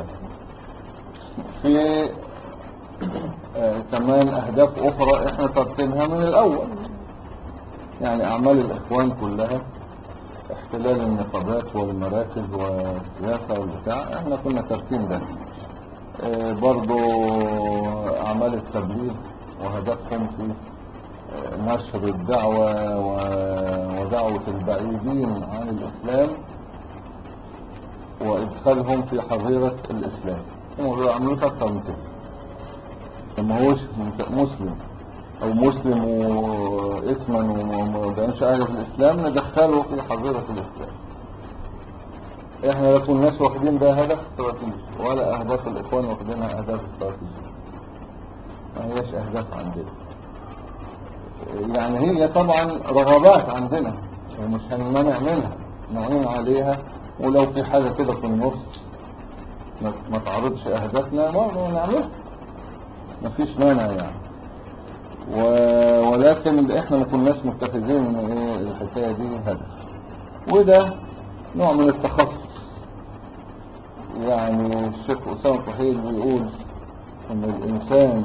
S1: في كمان اهداف اخرى احنا ترتيبها من الاول، يعني اعمال الاخوان كلها احتلال النقابات والمراكز والسياسة والبتاع، احنا كنا ترتيب ده. برضو اعمال التبليغ وهدفهم في نشر الدعوة ودعوة البعيدين عن الاسلام وادخالهم في حظيرة الاسلام. هم عملوا اكتر من كده، ما هوش مسلم او مسلم واسما وما بينش حاجه في الاسلام ندخله في حظيرة الاسلام. احنا لا كناش واخدين ده هدف استراتيجي، ولا اهداف الاخوان واخدينها اهداف استراتيجية، ما هيش اهداف عندنا. يعني هي طبعا رغبات عندنا ومش هنمنع منها، نعين عليها، ولو في حاجة كده في النص ما تعرضش اهدافنا برضه نعملها، مفيش مانع يعني. ولكن احنا ما كناش متخذين ان ايه الحكاية دي هدف، وده نوع من التخصص. يعني الشيخ أسامة طحيل بيقول ان الانسان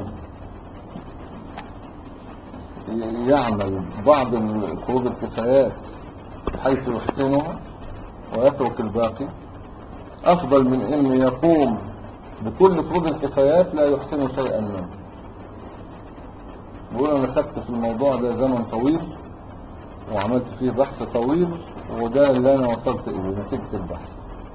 S1: يعمل بعض فروض الكفايات حيث يحسنها ويترك الباقي افضل من ان يقوم بكل فروض الكفايات لا يحسن شيئا منه. بقول انا خدت في الموضوع ده زمن طويل وعملت فيه بحث طويل، وده اللي انا وصلت اليه نتيجة البحث.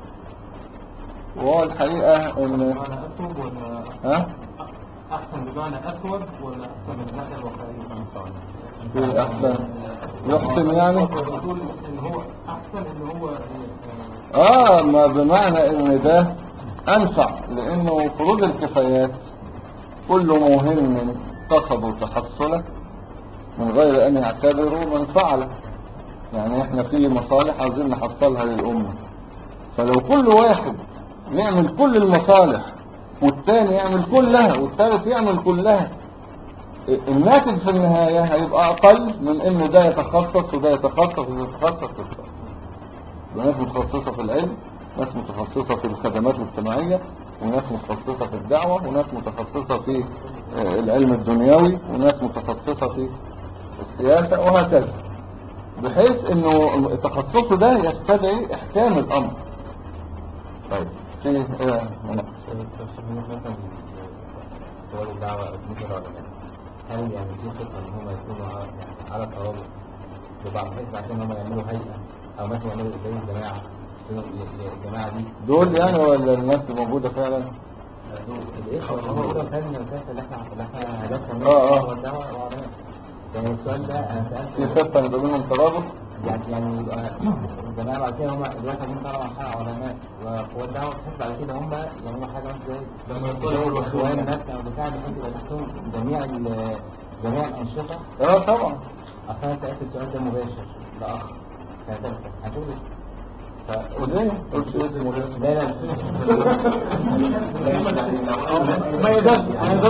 S1: وهو الحقيقة ان
S2: أسود ولا
S1: ها
S2: أحسن بمعنى أسود ولا أحسن من الناحية الواقعية؟
S1: في احسن يحسن يعني
S2: بتقول إن هو أحسن إن هو
S1: ما بمعنى ان ده انفع، لانه فروض الكفايات كل مهم اتخذوا تحصله من غير ان يعتبروا من فعله. يعني احنا في مصالح عايزين نحصلها للأمة، فلو كل واحد يعمل كل المصالح والتاني يعمل كلها والثالث يعمل كلها، الناتج في النهاية هيبقى اقل من ان ده يتخصص وده يتخصص وده يتخصص. ناس متخصصة في العلم، ناس متخصصة في الخدمات الاجتماعية، وناس متخصصة في الدعوة، وناس متخصصة في العلم الدنيوي، وناس متخصصة في السياسة، وهكذا، بحيث انه تخصصه ده يستدعي احكام الامر. طيب في
S2: مثلا دول الدعوة أو مثل العلماء، هل يعني في خطة إن هم يكونوا على ترابط ببعض بحيث عشان هم يعملوا هيئة أو مثلا يعملوا زي الجماعة الجماعة دي
S1: دول يعني ولا الناس موجودة فعلا؟
S2: الإخوة اللي هم كان الأساس اللي احنا هدفنا
S1: اه.
S2: والدعوة وعلماء. يعني السؤال ده أنا
S1: في
S2: سألته
S1: خطة يبقى بينهم ترابط؟
S2: يعني يبقى الجماعة بعد كده هم دلوقتي عايزين يطلعوا عن حق علماء وقوات دعوة بحيث بعد كده هم يعملوا حاجة مثلا
S3: لما
S2: زي
S3: يطلعوا
S2: الإخوان مثلا أو بتاع بحيث يبقى تحتهم جميع الأنشطة.
S1: اه طبعا.
S2: أصلا أنا سألت السؤال ده مباشر لأخ سنة تالتة هتقول
S1: وليه؟ قلت اسمه ليه؟
S2: لا
S1: ما يقدرش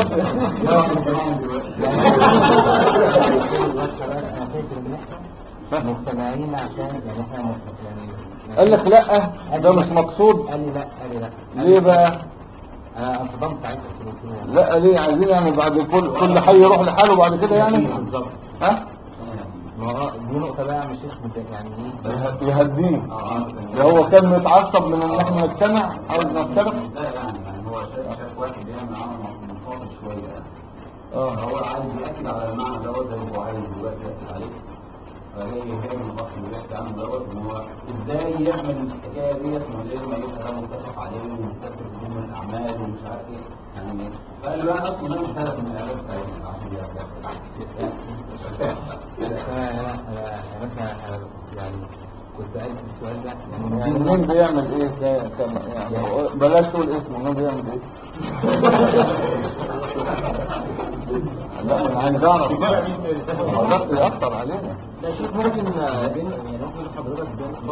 S2: انا فاكر ان احنا مجتمعين عشان يعني احنا يعني
S1: قال لك لا ده مش مقصود.
S2: قال لي لا
S1: ليه بقى؟
S2: انا انصدمت عايز
S1: لا ليه عايزين يعني بعد كل حي يروح لحاله بعد كده يعني؟
S2: بالظبط.
S1: ها؟
S2: ما دي نقطة بقى يا عم الشيخ يعني ايه
S1: يهديه. ده هو كان متعصب من ان احنا نجتمع عاوز نفترق.
S3: لا يعني هو شاف واحد بيعمل عمل منفصل شويه هو عايز ياكد على المعنى دوت زي ما هو عايز دلوقتي ياكد عليه. فهي من الفصل اللي بيحكي عنه دوت ان هو ازاي يعمل الحكايه ديت من غير ما يبقى ده متفق عليه ومستفد ضمن الاعمال ومش عارف ايه يعني. فقال له انا اصلا ده مش هدف من الاعمال بتاعتنا عشان
S2: انا يعني كنت قايل في السؤال ده يعني
S1: مين بيعمل ايه ده يعني بلاش تقول اسمه مين بيعمل ايه؟ لا انا عايز اعرف ما ده يأثر علينا.
S2: لا شوف ممكن يعني ممكن حضرتك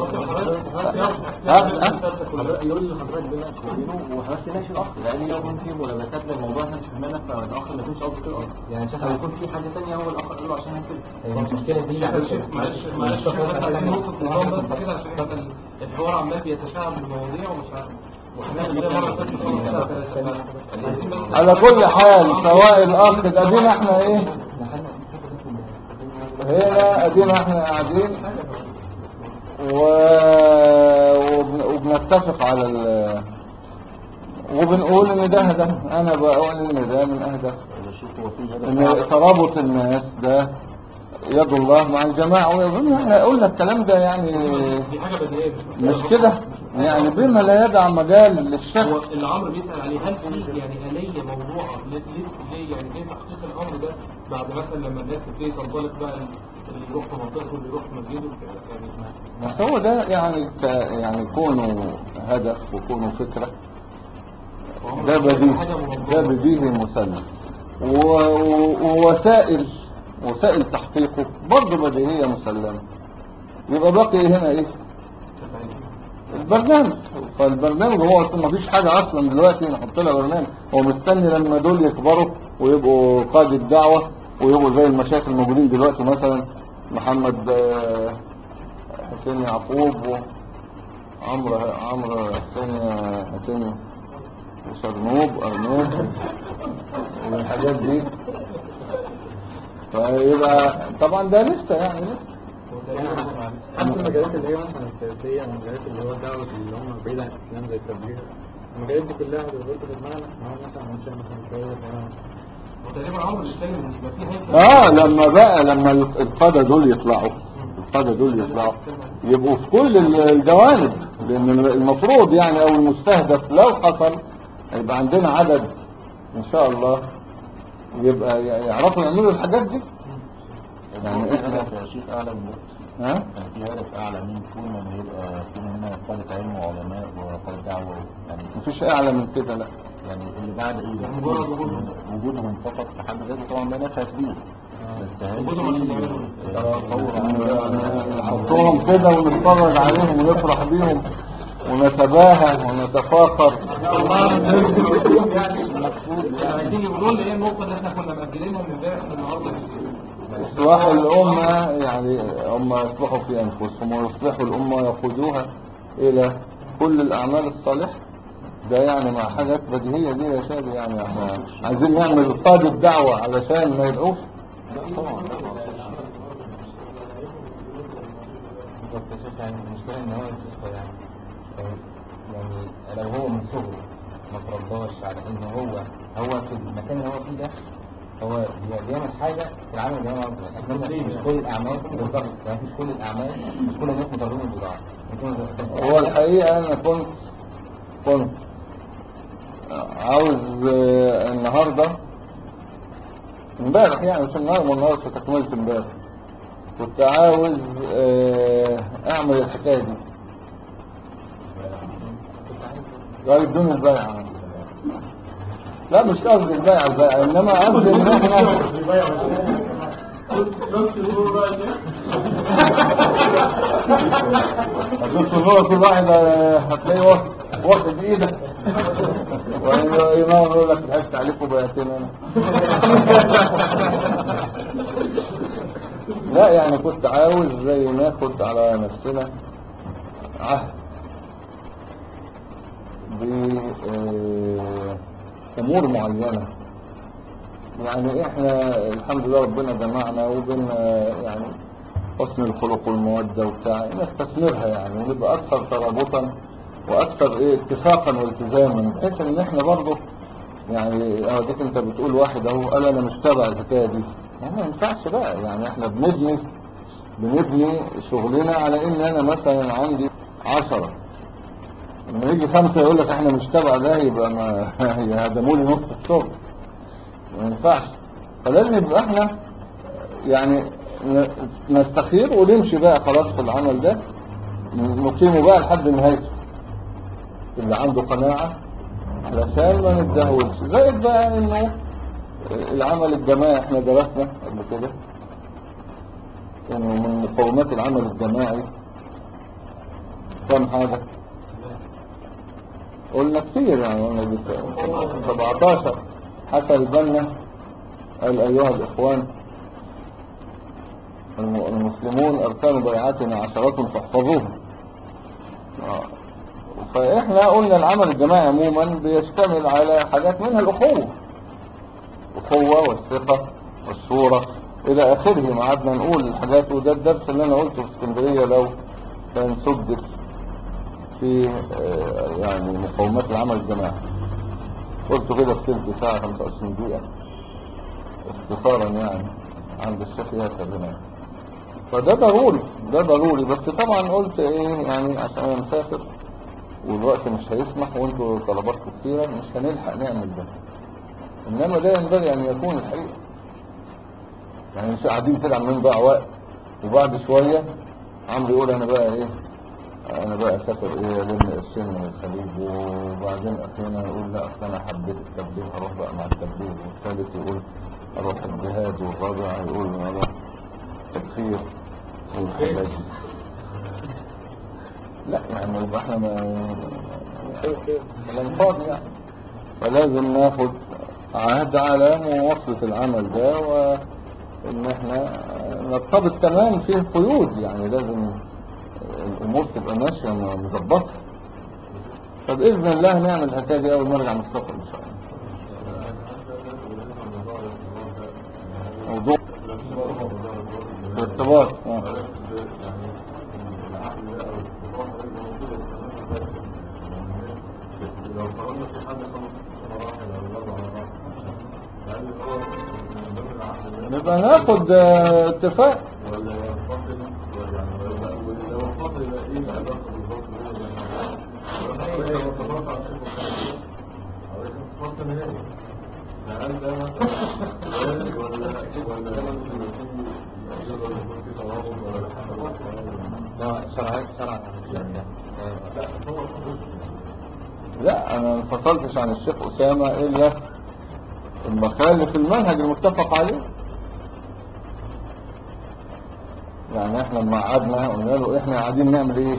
S2: يقول لحضرتك بينك وبينه وحضرتك تناقش الاخ لان لو كنت في ملابسات للموضوع احنا مش فاهمينها فالاخ ما يكونش قصده كده يعني شايف لو يكون في حاجه ثانيه هو الاخ قال له عشان كده المشكله دي
S3: معلش احنا عايزين نقطه نظام بس كده عشان احنا الحوار عمال بيتشعب بالمواضيع ومش عارف
S1: على كل حال سواء الاخ ده ادينا احنا ايه هنا ادينا احنا قاعدين وبنتفق على وبنقول ان ده هدف. انا بقول ان ده من اهداف ان ترابط الناس ده يد الله مع الجماعة. ويظن احنا قلنا الكلام ده يعني
S3: دي حاجة بديهية
S1: مش كده يعني بما لا يدع مجال للشك.
S3: هو اللي عمرو بيسأل عليه هل في يعني آلية موضوعة ليه يعني ليه تحقيق الأمر ده بعد مثلا لما الناس تبتدي تنطلق بقى اللي يروح في منطقته واللي يروح في مسجده يعني
S1: بس هو ده يعني كونه هدف وكونه فكرة ده بديهي مسلم ووسائل تحقيقه برضه بديهية مسلمة. يبقى باقي هنا ايه البرنامج. فالبرنامج هو اصلا مفيش حاجة اصلا دلوقتي نحط لها برنامج. هو مستني لما دول يكبروا ويبقوا قادة دعوة ويبقوا زي المشايخ الموجودين دلوقتي مثلا محمد حسين يعقوب وعمرو حسين أرنوب والحاجات دي. فيبقى طبعا ده لسه يعني
S2: حتى المجالات اللي هي مثلا السياسية المجالات اللي هو دعوة اللي هم بعيد عن الإسلام زي التبليغ المجالات دي كلها هتظبط في دماغنا ان هو مثلا عشان مثلا كويس
S3: وتقريبا عمرو بيتكلم مش ما فيه
S1: لما القادة دول يطلعوا يبقوا في كل الجوانب. لان المفروض يعني او المستهدف لو حصل يبقى عندنا عدد ان شاء الله يبقى يعرفوا يعملوا الحاجات دي.
S4: يعني احنا يا شيخ اعلى من كان في هدف اعلى من كون ان يبقى في هنا طالب علم وعلماء وقادة دعوة يعني
S1: مفيش اعلى من كده. لا
S4: يعني اللي بعد ايه مجرد وجودهم فقط في حد ذاته طبعا ده نفع كبير. بس
S1: نحطهم كده ونتفرج عليهم ونفرح بيهم ونتباهى ونتفاخر.
S3: عايزين يقولوا لي ايه النقطه اللي احنا كنا مأجلينها من امبارح النهارده
S1: إصلاح الأمة يعني هم يصلحوا في أنفسهم ويصلحوا الأمة ويقودوها إلى كل الأعمال الصالحة. ده يعني مع حاجات بديهية دي يا شادي. يعني احنا عايزين نعمل قادة دعوة علشان ما يدعوش.
S2: المشكلة ان هو يعني لو هو من صغره ما ترباش على ان هو في المكان اللي هو فيه ده
S4: هو بيعمل حاجة في العمل الجماعي مش كل الأعمال بالضبط، يعني مش كل الأعمال مش كل الناس مترجمين البضاعة.
S1: هو الحقيقة أنا كنت عاوز النهاردة امبارح، يعني مش النهاردة في تكملة امبارح كنت عاوز اعمل الحكاية دي. قال بدون البيع، لا مش قصدي البيع انما قصدي ان احنا الصورة كل واحد هتلاقيه واخد ايدك وينور يقول لك ضحكت عليكم بياتين انا. لا يعني كنت عاوز زي ناخد على نفسنا عهد بأمور معينة. يعني احنا الحمد لله ربنا جمعنا وبينا يعني حسن الخلق والمودة وبتاع، نستثمرها يعني ونبقى اكثر ترابطا واكثر اتفاقا والتزاما، بحيث ان احنا برضه يعني ديك انت بتقول واحد اهو قال انا مش تابع الحكايه دي، ما ينفعش بقى. يعني احنا بنبني شغلنا على ان انا مثلا عندي 10 لما يجي 5 يقول لك احنا مش تابع ده، يبقى ما هيهدموا لي نص الشغل، ما ينفعش. فلازم يبقى احنا يعني نستخير ونمشي بقى خلاص في العمل ده، نقيمه بقى لحد نهايته اللي عنده قناعة، علشان ما نتدهولش. زائد بقى انه العمل الجماعي احنا درسنا قبل كده انه من مقومات العمل الجماعي كم حاجة قلنا كتير، يعني قلنا 17 حتى البنا قال ايها الاخوان المسلمون اركان بيعاتنا 10 فاحفظوها. فاحنا قلنا العمل الجماعي عموما بيشتمل على حاجات منها الأخوة والثقة والصورة الى اخره. ما عدنا نقول الحاجات، وده الدرس اللي انا قلته في اسكندرية لو كان سجل في يعني مقومات العمل الجماعي، قلته كده في تلت ساعة 25 دقيقة اختصارا يعني عند الشيخ ياسر هنا. فده ضروري بس طبعا قلت ايه يعني عشان انا مسافر والوقت مش هيسمح وانتوا طلباتكم كثيرة مش هنلحق نعمل ده، انما ده ينبغي ان يكون الحقيقة. يعني مش قاعدين كده عمالين نضيع وقت وبعد شوية عمرو يقول انا بقى اسافر لم قرشين من الخليج، وبعدين اخينا يقول لا اصل انا حبيت التبليغ اروح بقى مع التبليغ، والثالث يقول اروح الجهاد، والرابع يقول اروح تكفير والحاجات دي. لا يعني يبقى احنا كلام فاضي يعني. فلازم ناخد عهد على مواصلة العمل ده، وان احنا نرتبط تمام فيه قيود، يعني لازم الامور تبقى ماشيه مظبطه. فباذن الله هنعمل الحكايه دي اول ما نرجع من السفر ان شاء الله. موضوع الارتباط
S2: لو قررنا في حد 5 مراحل او 4 مراحل هل هو من ضمن العقد
S1: نبقى ناخد اتفاق
S2: ولا ينفصل يعني لو انفصل يبقى ايه علاقه بالضبط حضرتك لو اتفقت على شيء مختلف حضرتك اتفقت نهائي هل ده مثلا ولا ممكن يكون يقدر يكون في تواصل ولا
S4: لا شرعا
S2: لا هو
S1: لا انا انفصلتش عن الشيخ اسامة الا المخالف المنهج المتفق عليه. يعني احنا لما قعدنا قلنا له احنا قاعدين نعمل ايه،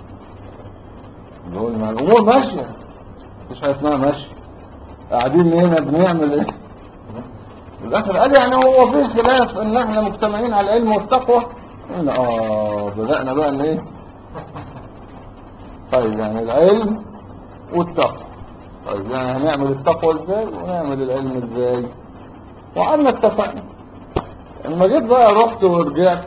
S1: قلنا الامور ماشية مش حاجة اسمها ماشية، قاعدين هنا بنعمل ايه. بالاخر قال يعني هو في خلاف ان احنا مجتمعين على العلم والتقوى. قلنا بدأنا بقى ان ايه طيب يعني العلم والتقوى، طيب يعني هنعمل التقوى ازاي ونعمل العلم ازاي، وقعدنا اتفقنا. لما جيت بقى رحت ورجعت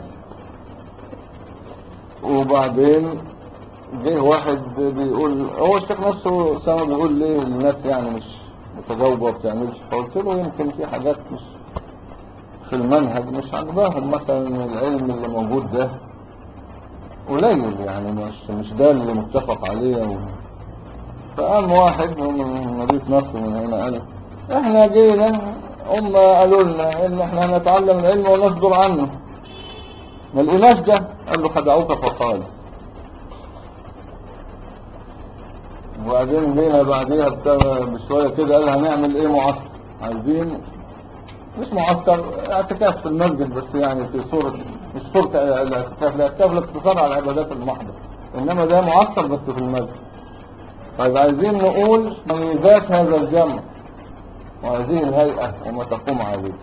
S1: وبعدين جه واحد بيقول هو الشيخ نفسه سامع بيقول ليه الناس يعني مش متجاوبه وبتعملش، فقلت له يمكن في حاجات في المنهج مش عجباهم مثلا العلم اللي موجود ده قليل، يعني مش ده اللي متفق عليه. فقام واحد من مدينة نصر من هنا قال احنا جينا، هم قالوا لنا ان احنا هنتعلم العلم ونصدر عنه، ما لقيناش ده. قال له خدعوك فقال. وبعدين جينا بعديها بشوية كده قال هنعمل ايه معسكر، عايزين مش معسكر، اعتكاف في المسجد بس، يعني في صورة مش صورة الاعتكاف، الاعتكاف الاقتصار على العبادات المحضة، انما ده معسكر بس في المسجد. طيب عايزين نقول مميزات هذا الجمع وهذه الهيئة وما تقوم عليه.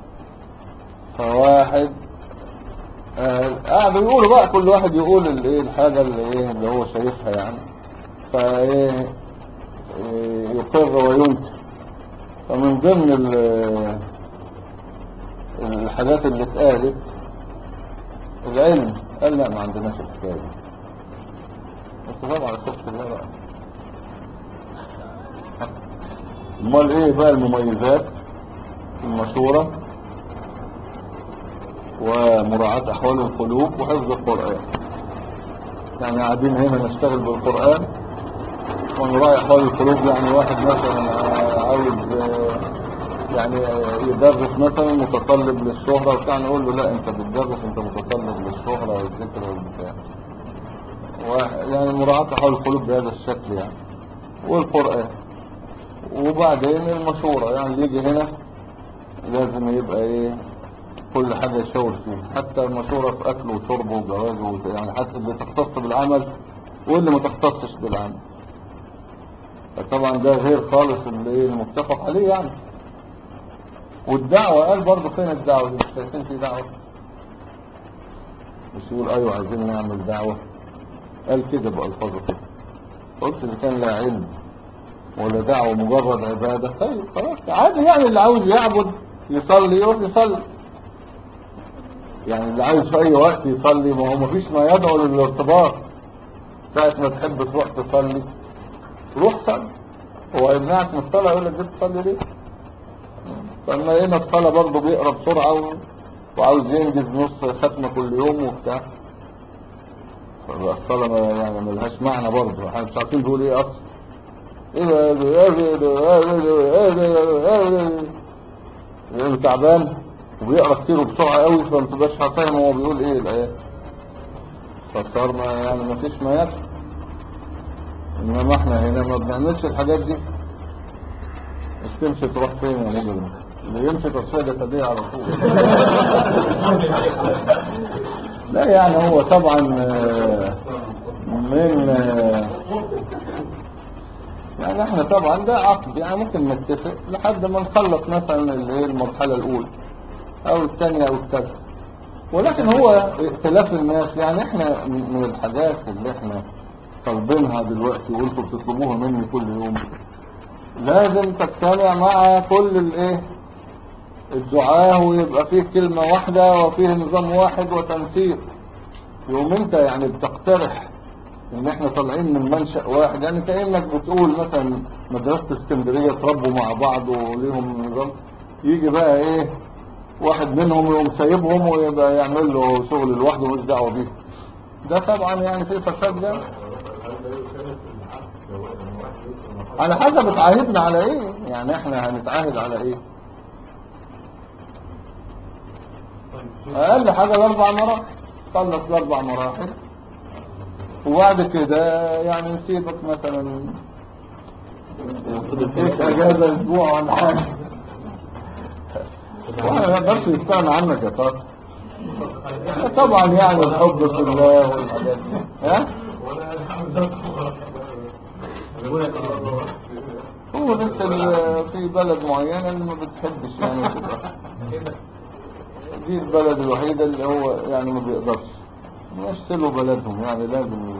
S1: فواحد قاعدوا يقولوا بقى، كل واحد يقول الايه الحاجة اللي هو شايفها يعني، فايه يقر وينكر. فمن ضمن الحاجات اللي اتقالت العلم، قال لا ما عندناش الحكاية دي. بس طبعا على سبت الله بقى. امال ايه بقى المميزات؟ المشورة ومراعاة احوال القلوب وحفظ القرآن. يعني قاعدين هنا نشتغل بالقرآن ونراعي احوال القلوب. يعني واحد مثلا عاوز يعني يدرس مثلا متطلب للشهرة وبتاع، نقول له لا انت بتدرس، انت متطلب للشهرة والذكر والبتاع. يعني مراعاة احوال القلوب بهذا الشكل يعني. والقرآن، وبعدين المشورة. يعني اللي يجي هنا لازم يبقى ايه كل حاجة يشاور فيه، حتى المشورة في اكله وشربه وجوازه، يعني حتى اللي تختص بالعمل واللي ما تختصش بالعمل. فطبعا ده غير خالص اللي المتفق عليه يعني. والدعوة قال برضه فين الدعوة دي؟ مش شايفين في دعوة؟ مش يقول ايوه عايزين نعمل دعوة؟ قال كده بألفاظه كده. قلت اللي كان لا علم ولا دعوة مجرد عبادة، طيب خلاص عادي. يعني اللي عاوز يعبد يصلي يروح يصلي، يعني اللي عايز في اي وقت يصلي، ما هو مفيش ما يدعو للارتباط. ساعة ما تحب تروح تصلي روح صلي، هو يمنعك من الصلاة يقول لك جيت تصلي ليه؟ فلما هنا الصلاة برضه بيقرا بسرعة وعاوز ينجز نص ختمة كل يوم وبتاع، فالصلاة يعني ملهاش معنى برضه. احنا مش عارفين بيقول ايه اصلا. ايه تعبان وبيقرا كتير وبسرعة قوي، فما تبقاش فاهم هو بيقول ايه الايه. فصار ما يعني ما فيش ما يكفي. انما احنا هنا ما بنعملش الحاجات دي. مش تمشي تروح فين يا مجرم؟ اللي يمشي تصفية جسدية على طول. لا يعني هو طبعا من يعني احنا طبعا ده عقد، يعني ممكن نتفق لحد ما نخلص مثلا المرحلة الاولى او الثانية او الثالثة. ولكن هو اختلاف الناس. يعني احنا من الحاجات اللي احنا طالبينها دلوقتي وانتوا بتطلبوها مني كل يوم، لازم تجتمع مع كل الدعاة ويبقى فيه كلمة واحدة وفيه نظام واحد وتنسيق. يوم انت يعني بتقترح ان احنا طالعين من منشأ واحد، يعني كأنك بتقول مثلا مدرسة اسكندرية تربوا مع بعض وليهم نظام، يجي بقى ايه واحد منهم يقوم سايبهم ويبقى يعمل له شغل لوحده مش دعوه بيه. ده طبعا يعني في فساد ده. على حسب اتعاهدنا على ايه، يعني احنا هنتعاهد على ايه. اقل حاجة ال4 مراحل، خلص ال4 مراحل وبعد كده يعني نسيبك مثلا تديك اجازة اسبوع ولا حاجة. وانا ما اقدرش يستغنى عنك يا طارق طبعا، يعني الحب في الله والحاجات دي. ها هو بس في بلد معينة اللي ما بتحبش يعني تبقى دي البلد الوحيدة اللي هو يعني ما بيقدرش يشتلوا بلدهم، يعني لازم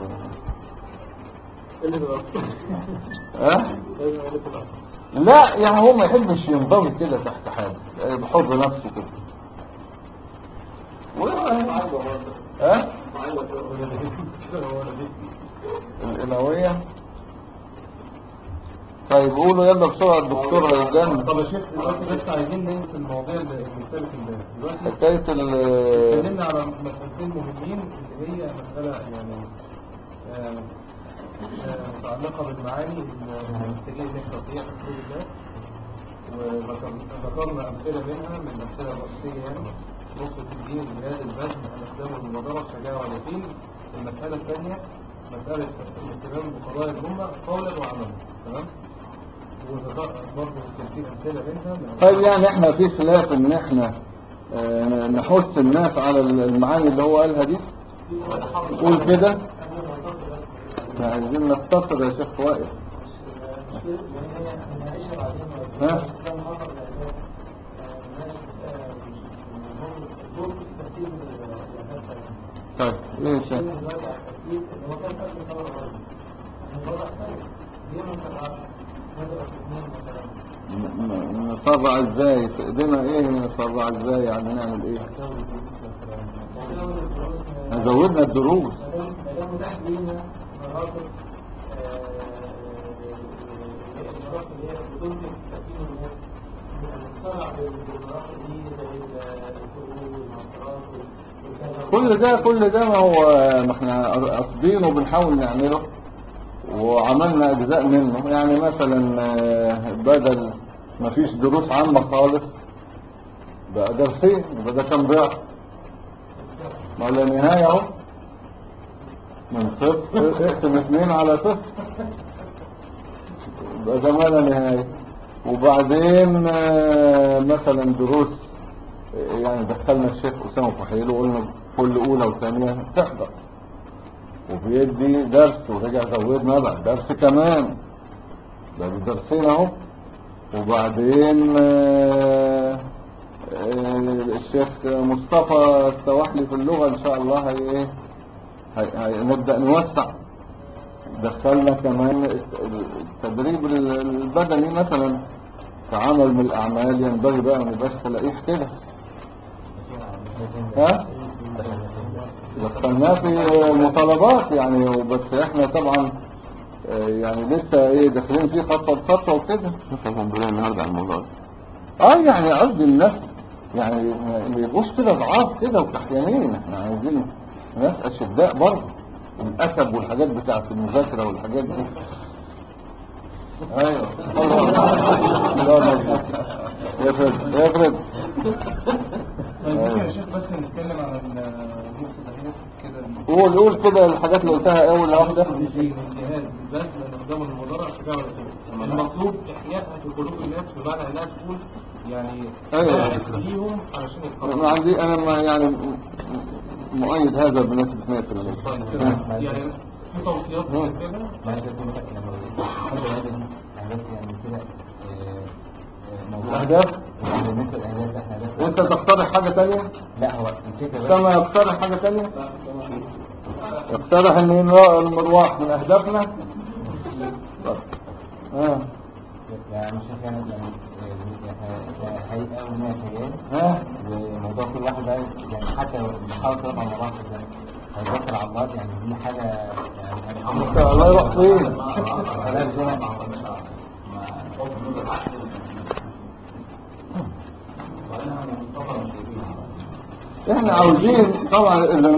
S1: ها لا يعني هو ما يحبش ينضم كده تحت حاجة بحر نفسه كده. ها الإموية طيب قولوا يلا بسرعة الدكتور هيجن.
S2: طب يا شيخ دلوقتي بس عايزين ننسى المواضيع اللي بنتكلم فيها دلوقتي.
S1: حكاية
S2: اتكلمنا على مسألتين مهمين اللي هي مسألة يعني متعلقة بالمعاني اللي محتاجين نقرأ فيها في حدود الله، وذكرنا أمثلة منها من الأمثلة الرئيسية يعني نصرة الدين، جهاد، البذل، الإسلام والمبادرة، الشجاعة واليقين. المسألة الثانية مسألة الاهتمام بقضايا الأمة قولا وعملا. تمام؟ وبرضه كان في أمثلة منها
S1: طيب يعني احنا في خلاف ان احنا نحث الناس على المعاني اللي هو قالها دي. قول كده. عايزين نختصر يا شيخ وائل. ها؟ طيب ايه يا شيخ؟ نصرع ازاي؟ في ايدينا ايه نصرع ازاي؟ يعني نعمل ايه؟ زودنا الدروس. كل ده ما هو ما احنا قاصدينه وبنحاول نعمله وعملنا اجزاء منه. يعني مثلا بدل ما فيش دروس عامة خالص بقى درسين، يبقى ده كام ضعف؟ ما لا نهاية اهو، من صفر اقسم 2 على 0 يبقى ده ما لا نهاية. وبعدين مثلا دروس يعني دخلنا الشيخ أسامة فحيل وقلنا كل أولى وثانية تحضر، وبيدي درس ورجع زودنا بقى درس كمان، ده درسين اهو. وبعدين الشيخ مصطفى استوحلي في اللغة ان شاء الله نبدأ نوسع. دخلنا كمان التدريب البدني مثلا كعمل من الأعمال، ينبغي بقى ما يبقاش تلاقيه كده. ها؟ دخلناه في المطالبات يعني، وبس احنا طبعا يعني لسه داخلين فيه خطوة بخطوة وكده.
S5: نفهم بنا النهارده على الموضوع ده.
S1: يعني قصدي الناس يعني ما يبقوش كده ضعاف كده وكحيانين. احنا عايزين ناس اشداء برضه، الاسب والحاجات بتاعت المذاكرة والحاجات دي. ايوه يفرد
S2: طيب يا شيخ بس نتكلم عن النقطة ده كده.
S1: قول كده الحاجات اللي قلتها اول واحدة.
S2: الجهاد، البذل، الاقدام، المبادرة، الشجاعة واليقين. المطلوب احيائها في قلوب الناس بمعنى انها تكون يعني ليهم علشان
S1: يتقربوا. عندي انا يعني مؤيد هذا بنسبة 100%.
S2: يعني في توصيات كده
S1: اهداف. انت تقترح حاجة تانية؟
S4: لا هو
S1: كما يقترح حاجة تانية؟ يقترح ان المروح من اهدافنا.
S4: يعني مش يعني هيئة ومية كيان وموضوع كل واحد بقى يعني حتى بيحاول ترفع مراحل هيذكر على الله. يعني دي حاجة يعني
S1: الله يروح فين؟ احنا عاوزين طبعا اللي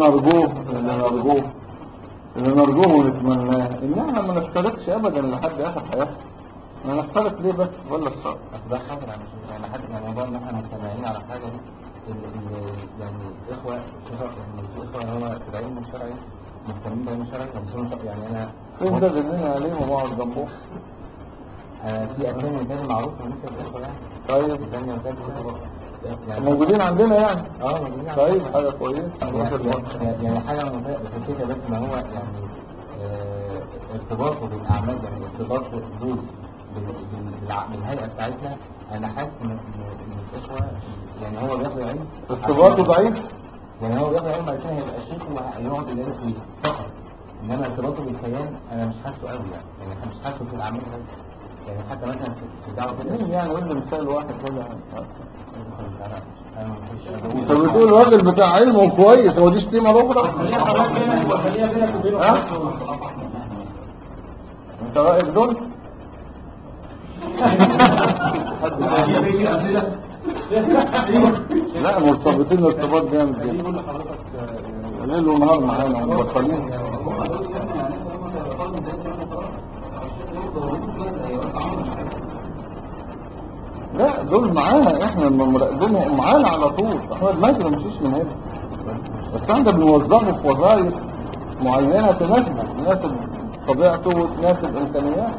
S1: نرجوه ونتمناه ان احنا ما نفترقش ابدا لحد اخر حياتنا. ما نفترق ليه بس ولا الصعب؟
S4: ده خطر يعني حد يعني موضوع ان احنا مجتمعين على حاجة يعني اخوة هو في العلم الشرعي مهتمين بعلم الشرعي يعني انا
S1: انت دلنا عليهم وبقعد جنبهم.
S4: في أسامي كان معروفة مثل الإخوة يعني.
S1: طيب
S4: الثانية وثالث
S1: يعني موجودين عندنا يعني.
S4: موجودين عندنا.
S1: طيب حاجة كويسة.
S4: يعني حاجة مفيدة بس ما هو يعني ارتباطه بالأعمال يعني ارتباط دول بالهيئة بتاعتنا. أنا حاسس إن الإخوة يعني هو بياخد علم
S1: ارتباطه ضعيف.
S4: يعني هو بياخد علم بعد كده هيبقى شيخ ويقعد يدرس فيه فقط، إنما ارتباطه بالكيان أنا مش حاسه قوي يعني مش حاسه في الأعمال يعني حتى مثلا في الدعوة كده
S1: يعني قلنا مثال واحد كده. انت بتقول راجل بتاع علمه كويس، هو دي شتيمة اخرى؟ انت رأيك دول؟ لا مرتبطين ارتباط جامد جدا، ليل ونهار معانا ومبطلين. لا دول معانا، احنا مراقبينهم معانا على طول. احمد مجري مشيش من هنا، بس احنا بنوظفه في وظائف معينة تناسب طبيعته وتناسب امكانياته.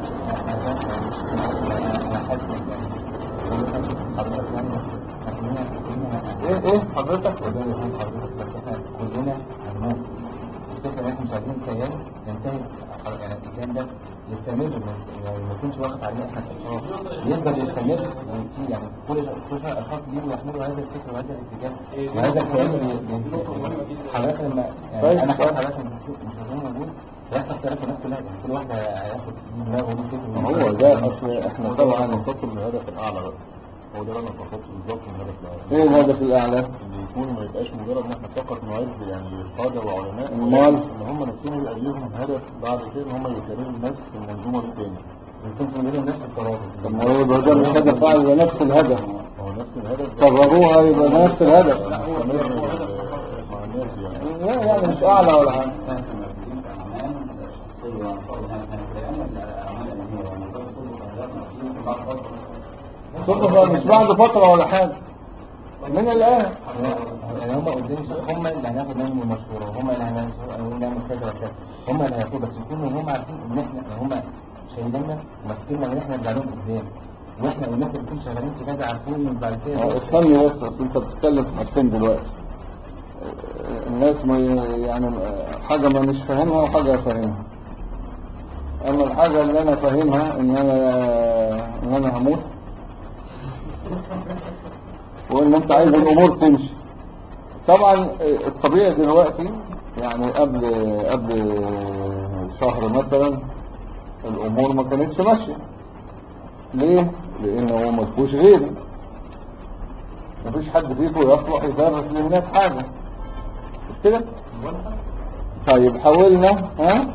S1: ايه حضرتك
S4: كلنا هنموت. الفكرة احنا مش عايزين كيان ينتهي، يعني الكيان ده يستمر، يعني ما يكونش واخد عليه احنا كاشخاص، يقدر يستمر يعني كل اشخاص بيجوا يحملوا هذا الفكر وهذا الاتجاه وهذا الكيان حضرتك لما يعني انا حضرتك مش هكون موجود هيحصل اختلاف الناس كلها، كل واحد هياخد دماغه دي فكره.
S1: هو ده اصل احنا طبعا نفكر من الهدف الاعلى بقى. هو ده اللي انا فكرت بالظبط من الهدف الاعلى. ايه الهدف الاعلى؟ ان يكون ما يبقاش مجرد ان احنا فقط نعد يعني قاده وعلماء،
S2: امال
S1: ان هم نفسهم يبقى ليهم هدف بعد كده ان هم يكرروا الناس في المنظومه دي تاني، يكون في مجال الناس القرار.
S2: طب ما هو ده مش هدف اعلى، يبقى نفس الهدف.
S1: هو نفس الهدف
S2: قرروها يبقى نفس الهدف.
S1: مع الناس يعني.
S2: لا يعني مش اعلى ولا حاجه. صدفة مش بعد فترة ولا حاجة من الآن.
S4: يعني هم قدام هم اللي هناخد منهم المشهورة، وهم اللي هنعمل كذا وكذا، هم اللي هياخدوا، بس يكونوا هم عارفين ان احنا هم شايليننا وماسكيننا ان احنا نرجع لهم قدام، واحنا والناس اللي بنكون شغالين في كذا عارفين من بعد كده.
S1: استني بس، اصل انت بتتكلم في حاجتين دلوقتي. الناس ما يعني حاجة ما مش فاهمها وحاجة فاهمها. اما الحاجة اللي انا فاهمها ان انا هموت، وان انت عايز الامور تمشي. طبعا الطبيعي دلوقتي يعني قبل شهر مثلا الامور ما كانتش ماشية. ليه؟ لان هو ما فيهوش غيري، مفيش حد فيكم يصلح يدرس للناس حاجة كده. طيب حاولنا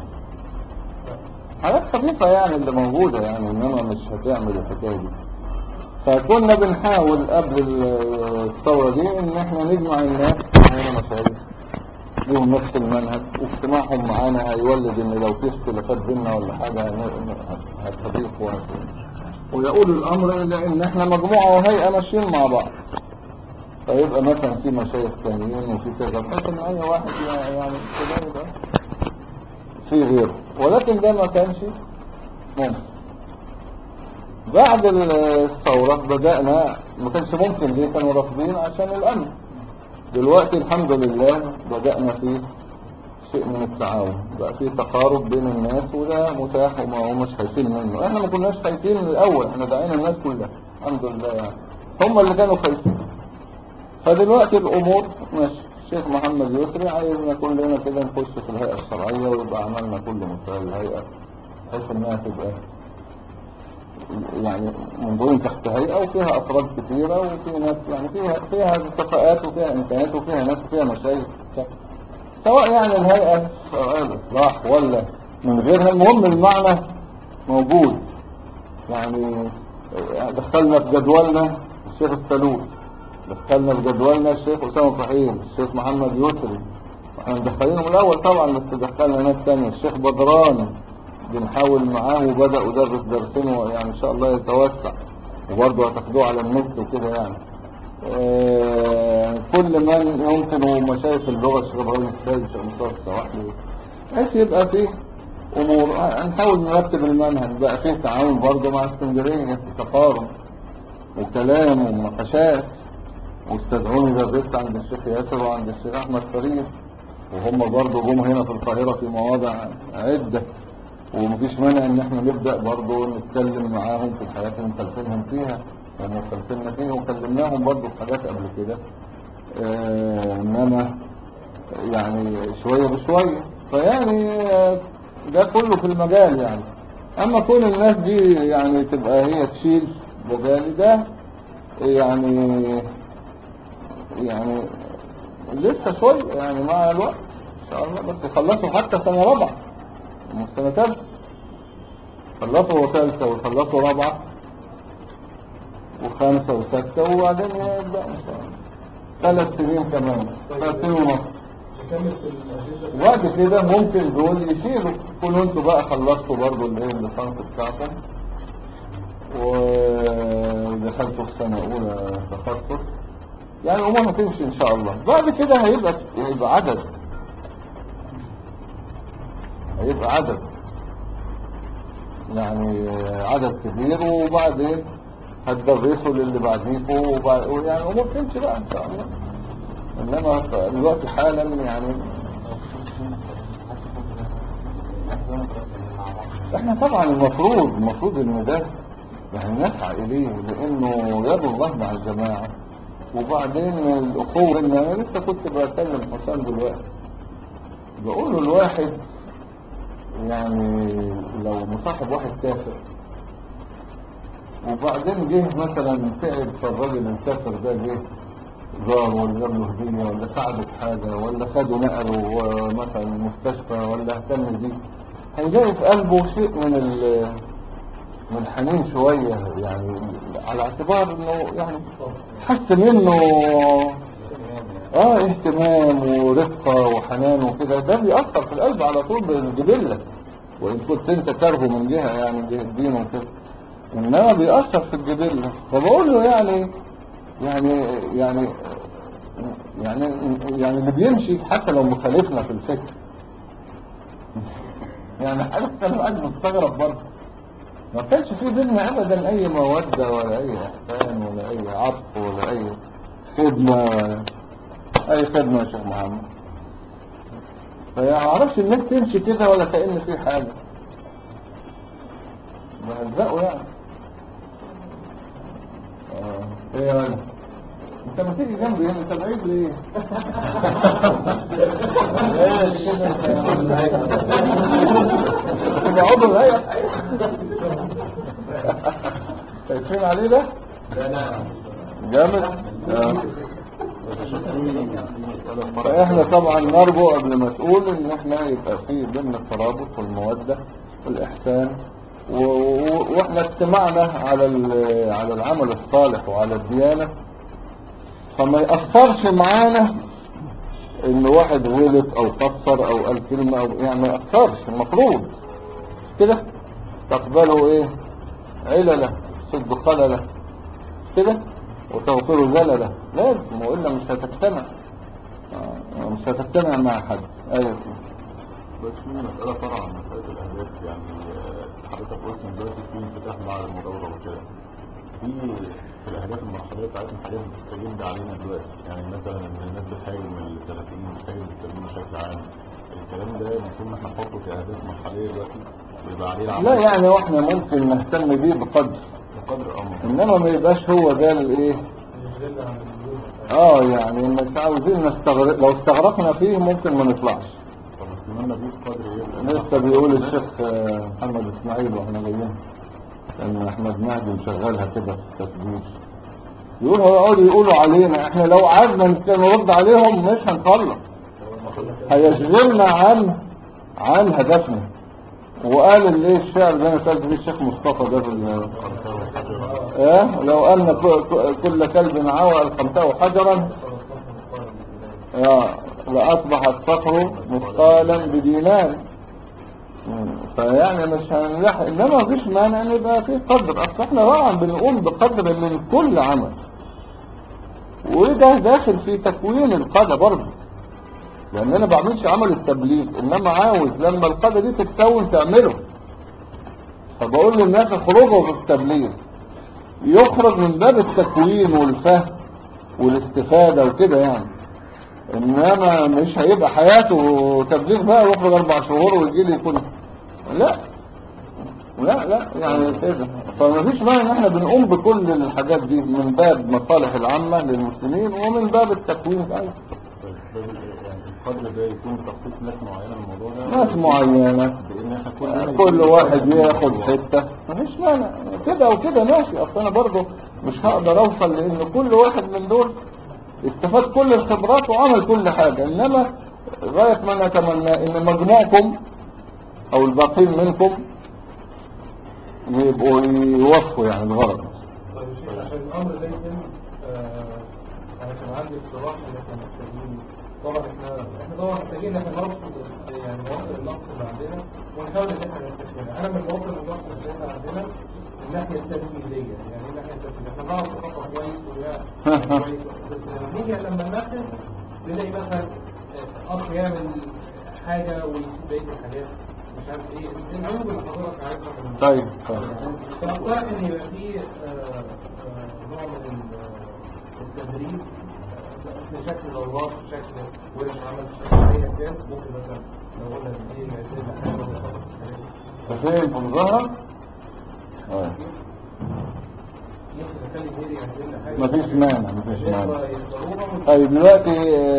S1: حاجات خفيفة يعني اللي موجودة، يعني انما مش هتعمل الحكاية دي. فكنا بنحاول قبل الثورة دي ان احنا نجمع الناس هنا مشايخ ليهم نفس المنهج، واجتماعهم معانا هيولد ان لو في اختلافات بيننا ولا حاجة هتضيق ويقول الامر الى ان احنا مجموعة وهيئة ماشيين مع بعض. فيبقى مثلا في مشايخ تانيين وفي كذا، بحيث ان اي واحد يعني كده يبقى في غيره، ولكن ده ما كانش ممكن. بعد الثورة بدأنا، ما كانش ممكن ليه، كانوا رافضين عشان الأمن. دلوقتي الحمد لله بدأنا في شيء من التعاون، بقى في تقارب بين الناس، وده متاح وما هماش خايفين منه. احنا ما كناش خايفين من الأول، احنا دعينا الناس كلها الحمد لله يعني، هم اللي كانوا خايفين. فدلوقتي الأمور ماشي. الشيخ محمد يسري عايزنا كلنا كده نخش في الهيئة الشرعية، ويبقى عملنا كل مستوى الهيئة بحيث انها تبقى يعني منظورين تحت هيئة وفيها أفراد كثيرة، وفي ناس يعني فيها كفاءات وفيها إمكانيات وفيها ناس وفيها مشايخ، سواء يعني الهيئة الإصلاح ولا من غيرها، المهم المعنى موجود. يعني دخلنا في جدولنا الشيخ السلول، دخلنا في جدولنا الشيخ أسامة فحيم، الشيخ محمد يسري، احنا مدخلينهم الأول طبعا، بس دخلنا ناس تانية، الشيخ بدران بنحاول معاه وبدأ ودرس درسين، يعني ان شاء الله يتوسع، وبرضه هتاخدوه على النت وكده يعني. كل من يمكن، ومشايخ اللغة الشيخ ابراهيم السيد، الشيخ مصطفى السواحلي، بحيث يبقى فيه امور هنحاول نرتب المنهج. بقى فيه تعاون برضه مع اسكندرية، تقارب وكلام ومناقشات، واستدعوني درست عند الشيخ ياسر وعند الشيخ احمد فريد، وهم برضه جم هنا في القاهرة في مواضع عدة، ومفيش مانع ان احنا نبدأ برضو نتكلم معاهم في الحاجات اللي مخلفينهم فيها ومخلفيننا فيها، وكلمناهم برضو في حاجات قبل كده. انما يعني شوية بشوية، فيعني ده كله في المجال يعني. اما كون الناس دي يعني تبقى هي تشيل بدالي ده يعني لسه شوية يعني مع الوقت ان شاء الله، بس يخلصوا حتى سنة رابعة ومش سنة ثالثة، خلصوا ثالثة وخلصوا رابعة و5 و6 وبعدين يبدأ إن شاء الله 3 سنين كمان 3 سنين ونص.
S2: نكمل في الأجهزة.
S1: وبعد كده ممكن دول يشيلوا، كونوا انتوا بقى خلصتوا برضو الليسانس بتاعكم ودخلتوا في سنة أولى تخصص، يعني الأمور هتمشي إن شاء الله. بعد كده هيبقى عدد يعني عدد كبير، وبعدين هتدرسوا للي بعديكوا يعني الأمور تمشي بقى إن شاء الله. إنما الوقت حالا يعني احنا طبعا المفروض ان ده يعني نسعى اليه، لانه يد الله مع الجماعة. وبعدين الاخوة، ان انا لسه كنت بكلم حسام دلوقتي بقول له الواحد يعني لو مصاحب واحد كافر وبعدين جه مثلا تعب، فالراجل الكافر ده جه زار ولا جاب له هدية ولا ساعده بحاجة ولا خده نقله مثلا المستشفى ولا اهتم بيه، هيلاقي في قلبه شيء من حنين شوية، يعني على اعتبار انه يعني حس منه اهتمام ورفقة وحنان وكده. ده بيأثر في القلب على طول بالجبلة، وإن كنت انت كارهه من جهة يعني جهة الدين وكده، انما بيأثر في الجبلة. فبقول له يعني اللي بيمشي حتى لو مخالفنا في الفكر يعني حاجة كان قاعد مستغرب برضه، ما كانش في بيننا ابدا اي مودة ولا اي احسان ولا اي عطف ولا اي خدمة اي خدمة يا شيخ محمد. فيعرفش الناس تمشي كده ولا كأن في حاجة، بهزقوا يعني. ايه يا ولد انت ما تيجي جنبي هنا، انت بعيد ليه؟ تبقى عضو الهيئة شايفين عليه ده؟ جامد. فاحنا طبعا نرجو قبل ما تقول ان احنا يبقى في ضمن الترابط والمودة والاحسان، واحنا اجتمعنا على العمل الصالح وعلى الديانة، فما يأثرش معانا ان واحد غلط او قصر او قال كلمة او يعني ما يأثرش. المفروض كده تقبلوا علله صد خلله كده وتغفروا زلله، لازم، وإلا مش هتجتمع مع حد. ايوه
S6: بس في مسألة فرع عن مسألة الأهداف، يعني حضرتك قلت إن دلوقتي في انفتاح مع المدورة وكده، في الأهداف المرحلية بتاعتنا حاجات بتستجد علينا دلوقتي، يعني مثلا إن الناس بتهاجم السلفيين، بتهاجم المسلمين بشكل عام، الكلام ده المفروض إحنا نحطه كأهداف مرحلية دلوقتي ويبقى عليه العمل.
S1: لا يعني واحنا ممكن نهتم بيه بقدر انما ما يبقاش هو ده يعني مش عاوزين لو استغرقنا فيه ممكن ما نطلعش. لسه بيقول الشيخ محمد اسماعيل واحنا جايين ان احمد مهدي مشغلها كده في التسجيل، يقول هيقعدوا يقولوا علينا، احنا لو قعدنا نرد عليهم مش هنخلص، هيشغلنا عن هدفنا. وقال الشعر ده انا سألت بيه الشيخ مصطفى ده لو قالنا كل كلب عوى الخمساء حجرا لأصبح الصخر مثقالا بدينار. فيعني مش هنلحق، انما مفيش مانع ان يبقى في قدر. اصل احنا طبعا بنقوم بقدر من كل عمل، وده داخل في تكوين القادة برضه، لان انا بعملش عمل التبليغ، انما عاوز لما القادة دي تتكون تعمله. فبقول للناس اخرجوا في التبليغ، يخرج من باب التكوين والفهم والاستفادة وكده يعني، انما مش هيبقى حياته تبليغ بقى ويخرج 4 شهور ويجي لي يكون لا يعني كده. فمفيش معنى ان احنا بنقوم بكل الحاجات دي من باب مصالح العامة للمسلمين ومن باب التكوين يعني
S6: القدر ده يكون تخصيص ناس معينة الموضوع ده،
S1: ناس معينة، كل واحد ياخد حتة، مفيش معنى كده وكده ماشي. اصل انا برضه مش هقدر اوصل لان كل واحد من دول استفاد كل الخبرات وعمل كل حاجة، انما غاية ما نتمنى ان مجموعكم او الباقين منكم يبقوا يوفوا يعني الغرض.
S2: طيب عشان الامر ده يتم انا كان عندي اقتراح ان احنا محتاجين طبعا احنا طبعا محتاجين ان احنا نرصد يعني مواقع النقص اللي عندنا ونحاول ان احنا نستكشفها. انا من مواقع النقص اللي احنا عندنا الناحيه التنفيذيه، يعني ايه الناحيه التنفيذيه؟ احنا بنعرف نخطط كويس وده كويس، بس لما نيجي لما ننفذ نلاقي مثلا اخ يعمل حاجه ويسيب بقيه الحاجات مش عارف ايه العيوب اللي حضرتك عارفها.
S1: طيب
S2: فاقترح ان يبقى في نوع من التدريب بشكل دورات، بشكل ورش عمل، بشكل ايا كان. ممكن مثلا لو قلنا الاثنين يعملنا حاجه ونخطط الحاجات
S1: فين في مظاهر؟
S2: ممكن نخلي غيري يعمل حاجه.
S1: مفيش مانع. طيب دلوقتي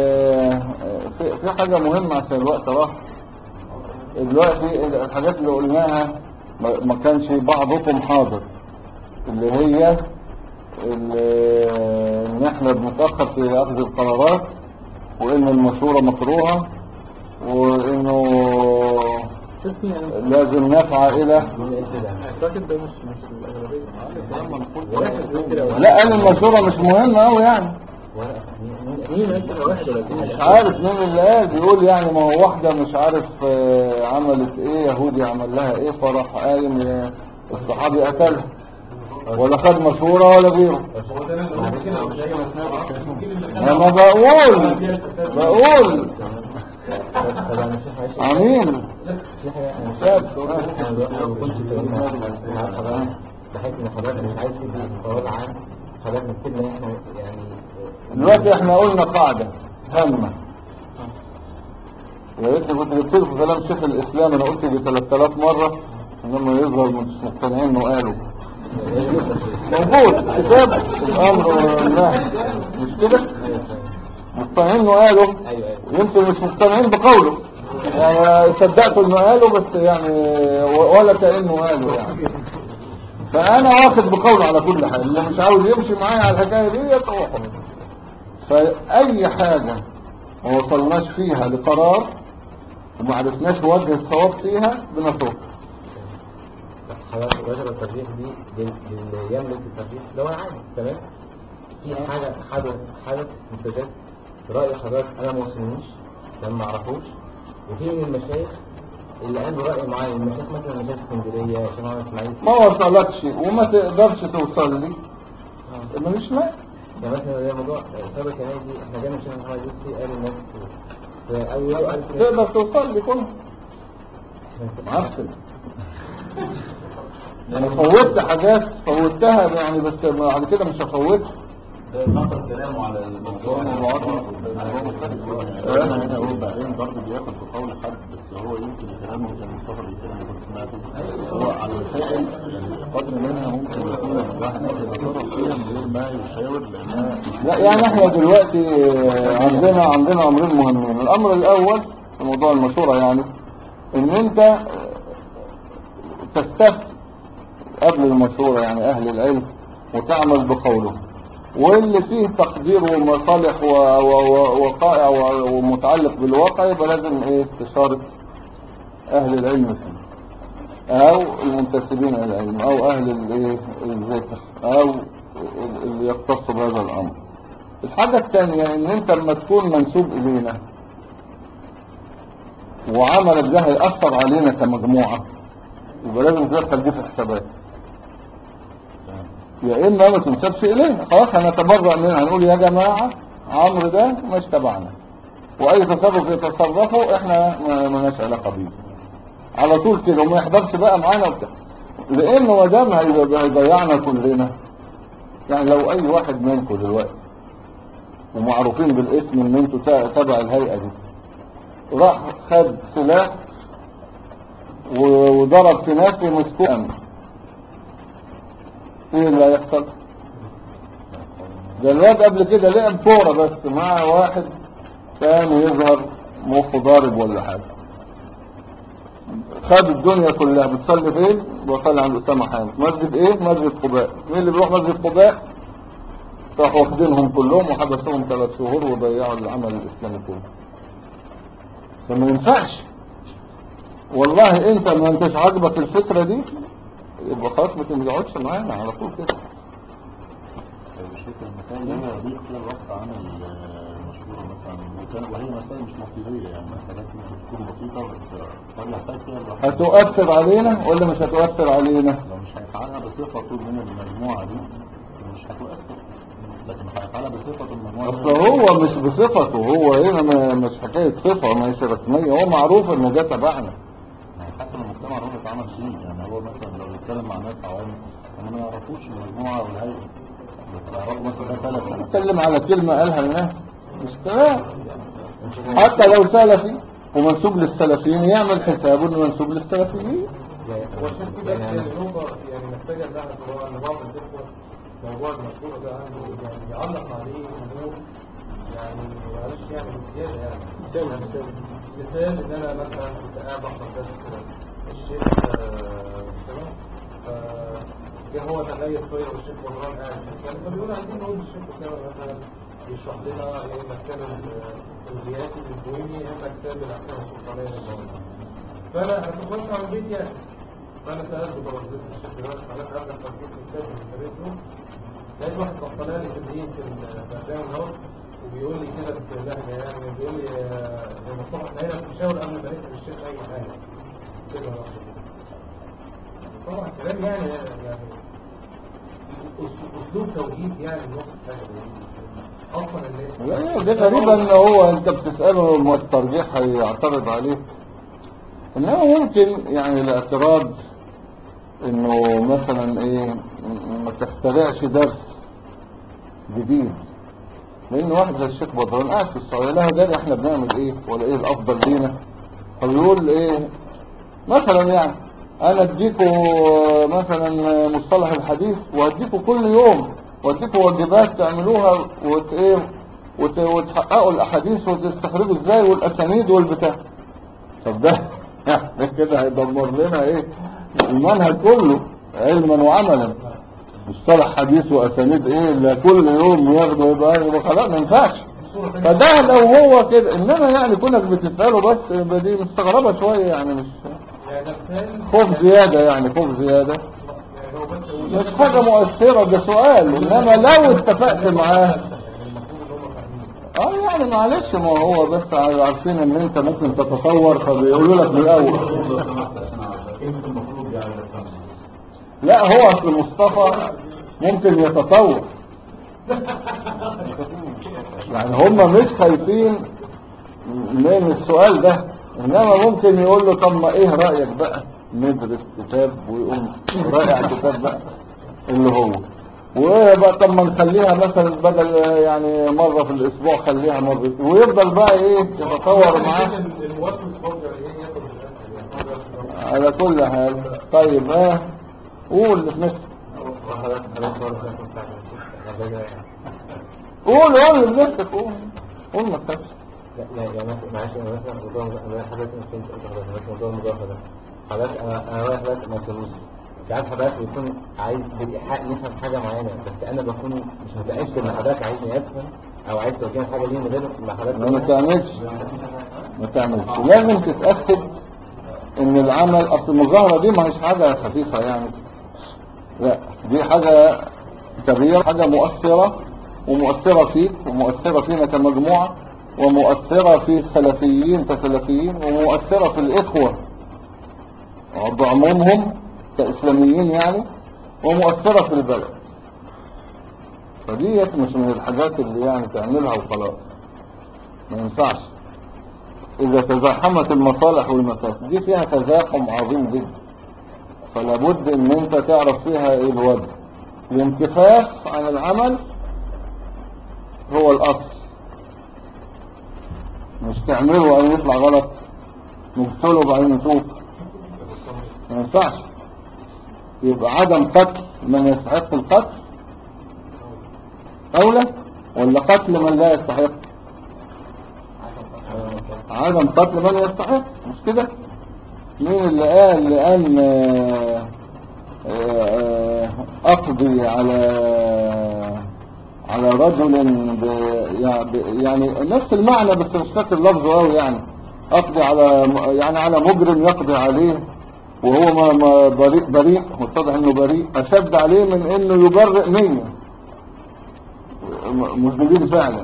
S1: في حاجة مهمة عشان الوقت راح. دلوقتي الحاجات اللي قلناها ما كانش بعضكم حاضر، اللي هي ان احنا بنتأخر في اخذ القرارات، وان المشورة مكروهة، وانه لازم نسعى الى لا قال المشورة مش مهمة اوي يعني. مش عارف مين اللي قال، بيقول يعني ما هو واحدة مش عارف عملت ايه، يهودي عمل لها ايه، فراح قايم الصحابي قتلها، ولا خد مشورة ولا غيره. انا بقول عميل
S4: بحيث ان حضرتك مش عايز تدي قرار عام، حضرتك نكتبنا احنا يعني
S1: دلوقتي احنا قلنا قاعدة هامة، يا ريتني كنت جبت لكم كلام شيخ الاسلام، انا قلت دي 3000 مرة، انما يظهر مش مقتنعين انه قالوا موجود كتاب الامر والنهي، مش كده؟ مقتنعين انه قالوا، يمكن مش مقتنعين بقوله، يعني صدقتوا انه قالوا بس يعني ولا كأنه قالوا يعني. فانا واخد بقوله على كل حال، اللي مش عاوز يمشي معايا على الحكايه دي يتوقف. فاي حاجه ما وصلناش فيها لقرار وما عرفناش وجه الصواب فيها بنتركها.
S4: حضرتك وجه الترجيح دي اللي يملك الترجيح لو انا عادي تمام. في حاجه حدث مستجد راي حضرتك انا ما وصلنيش لما ما اعرفوش، وفي من المشايخ اللي عنده رأي معين، المشايخ مثلا مشايخ اسكندرية عشان انا اسماعيل
S1: ما وصلكش وما تقدرش توصل لي مش معنى.
S4: يعني مثلا زي موضوع سابق نادي احنا جانا عشان محمد يوسفي قال الناس
S1: تقدر توصل لي كله معفن. انا فوتت حاجات فوتها يعني، بس بعد كده مش هفوتها.
S3: ده نقل كلامه على الموضوع
S6: انا هو بعدين برضه بياخد بقول حد، بس هو يمكن كلامه كان مصطفى الكلام اللي كنت سمعته هو على مسائل يعني قدر منها ممكن يكون الواحد يتصرف فيها من غير ما يشاور، لانها
S1: لا يعني احنا دلوقتي عندنا امرين مهمين. الامر الاول في موضوع المشورة يعني ان انت تستفتي قبل المشورة يعني اهل العلم وتعمل بقوله، واللي فيه تقدير ومصالح ووقائع ومتعلق بالواقع يبقى لازم ايه استشارة اهل العلم فيه، او المنتسبين الى العلم، او اهل الايه الذكر، او اللي يختص بهذا الامر. الحاجة الثانية ان انت لما تكون منسوب الينا وعملك ده هيأثر علينا كمجموعة يبقى لازم تدخل دي في حسابات، يا اما ما تنسبش الينا خلاص هنتبرأ منها، هنقول يا جماعة عمرو ده مش تبعنا، واي تصرف يتصرفه احنا ما لناش علاقة بيه على طول كده، وما يحضرش بقى معانا وبتاع، لانه ما دام هيضيعنا كلنا. يعني لو اي واحد منكم دلوقتي ومعروفين بالاسم ان انتوا تبع الهيئة دي راح خد سلاح وضرب في ناس ومسكوه امن، ايه اللي هيحصل؟ ده الواد قبل كده لعب كورة بس مع واحد كان يظهر مخه ضارب ولا حاجة، خد الدنيا كلها. بتصلي فين؟ بصلي عند أسامة حامد. مسجد ايه؟ مسجد قباء. مين اللي بيروح مسجد قباء؟ راحوا واخدينهم كلهم وحبسوهم 3 شهور وضيعوا العمل الاسلامي كله. فما ينفعش والله. انت ما انتش عاجبك الفكرة دي يبقى خلاص ما تقعدش معانا على طول كده.
S6: فكرة المسائل اللي هي يضيق فيها الوقت عن المشهورة مثلا وهي مسائل مش مصيرية يعني مسألات ممكن تكون بسيطة بس قد يحتاج فيها الواحد
S1: هتؤثر علينا ولا مش هتؤثر علينا؟
S6: لو مش هيفعلها بصفته من المجموعة دي مش هتؤثر، لكن هيفعلها بصفة المجموعة
S1: اصل هو مش بصفته، هو هنا مش حكاية صفة مش رسمية، هو معروف ان ده تبعنا.
S6: حتى المجتمع اللي هو بيتعامل فيه يعني هو مثلا لو بيتكلم مع ناس عوام هم ما يعرفوش المجموعة والهيئة بس يعرفوا مثلا ده سلفي
S1: نتكلم على كلمة قالها الناس مش تمام. حتى لو سلفي ومنسوب للسلفيين يعمل حسابه انه منسوب للسلفيين.
S2: وعشان كده يعني نقطة يعني محتاجة ان احنا طبعا ان بعض الإخوة موضوع المشروع ده عنده يعني يعلق عليه امور يعني معلش يعني بزيادة يعني مثال ان انا مثلا كنت قاعد بحضر درس الشيخ تمام جه هو تغير شوية والشيخ بدران قاعد يعني فبيقول عايزين نقول الشيخ كده مثلا يشرح لنا ايه مكتب الرياسي الديني ايه مكتب الاحكام السلطانية للدولة. فانا كنت بسمع من البيت يعني فانا سالته طبعا الشيخ دلوقتي حضرتك قبل التركيز في الكتاب اللي اشتريته لقيت واحد بطلع لي تدريب في البرنامج اهو وبيقول لي كده باللهجه يعني بيقول لي يا مصطفى احنا هنا بنشاور قبل ما نسال الشيخ اي حاجه كده طبعا كلام يعني اسلوب توجيه يعني النص حاجه اصلا
S1: لا ده غريبة ان هو انت بتسأله الترجيح هيعترض عليه، انما ممكن يعني الاعتراض انه مثلا ايه ما تخترعش درس جديد، لان واحد زي الشيخ بدران قاعد في السعودية له ده احنا بنعمل ايه ولا ايه الافضل لينا، فبيقول ايه مثلا يعني انا اديكوا مثلا مصطلح الحديث واديكوا كل يوم واديكوا واجبات تعملوها وتحققوا الاحاديث وتستخرجوا ازاي والاسانيد والبتاع. طب ده يعني كده هيدمر لنا ايه المنهج كله علما وعملا، مصطلح حديث واسانيد ايه اللي كل يوم ياخده يبقى خلاص ما ينفعش. فده لو هو كده، انما يعني كونك بتساله بس دي مستغربه شويه يعني مش خوف زياده يعني خوف زياده مش حاجه مؤثره ده سؤال، انما لو اتفقت معاه يعني معلش ما هو بس عارفين ان انت ممكن تتطور فبيقولوا لك من الاول لا هو اصل مصطفى ممكن يتطور يعني هم مش خايفين من السؤال ده، انما ممكن يقول له طب ما ايه رأيك بقى ندرس كتاب ويقوم رايع كتاب بقى اللي هو ويبقى طب ما نخليها مثلا بدل يعني مرة في الاسبوع خليها مرة ويفضل بقى ايه يتطور معاه على كل حال. طيب قول نفسك قول بنفسك قول ما تخافش.
S4: لا يعني معلش انا مثلا موضوع حضرتك مش فهمت موضوع المضافه ده حضرتك انا رايح بس ما تقولوش ساعات حضرتك بيكون عايز بالايحاء نفهم حاجه معينه بس انا بكون مش متاكد ان حضرتك عايزني افهم او عايز توجه حاجه ليه من غير ما حضرتك
S1: ما تعملش لازم تتاكد ان العمل اصل المظاهره دي ما هيش حاجه خفيفه يعني، لا دي حاجه كبيره حاجه مؤثره ومؤثره فيك ومؤثره فينا كمجموعه ومؤثره في السلفيين كسلفيين ومؤثره في الاخوه بعمومهم كاسلاميين يعني ومؤثره في البلد. فدي مش من الحاجات اللي يعني تعملها وخلاص ما ينفعش. اذا تزاحمت المصالح والمفاسد دي فيها تزاحم عظيم جدا، فلا بد ان انت تعرف فيها ايه الوجه. الانكفاف عن العمل هو الاصل، مش تعمله وبعدين يطلع غلط نغسله وبعدين نشوف ما ينفعش. يبقى عدم قتل من يستحق القتل اولى ولا قتل من لا يستحق؟ عدم قتل من يستحق مش كده. مين اللي قال لأن أقضي على رجل يعني نفس المعنى بس مش فاكر لفظه قوي يعني أقضي على مجرم يقضي عليه وهو ما بريء متضح انه بريء اشد عليه من انه يبرئ 100 مذنبين فعلا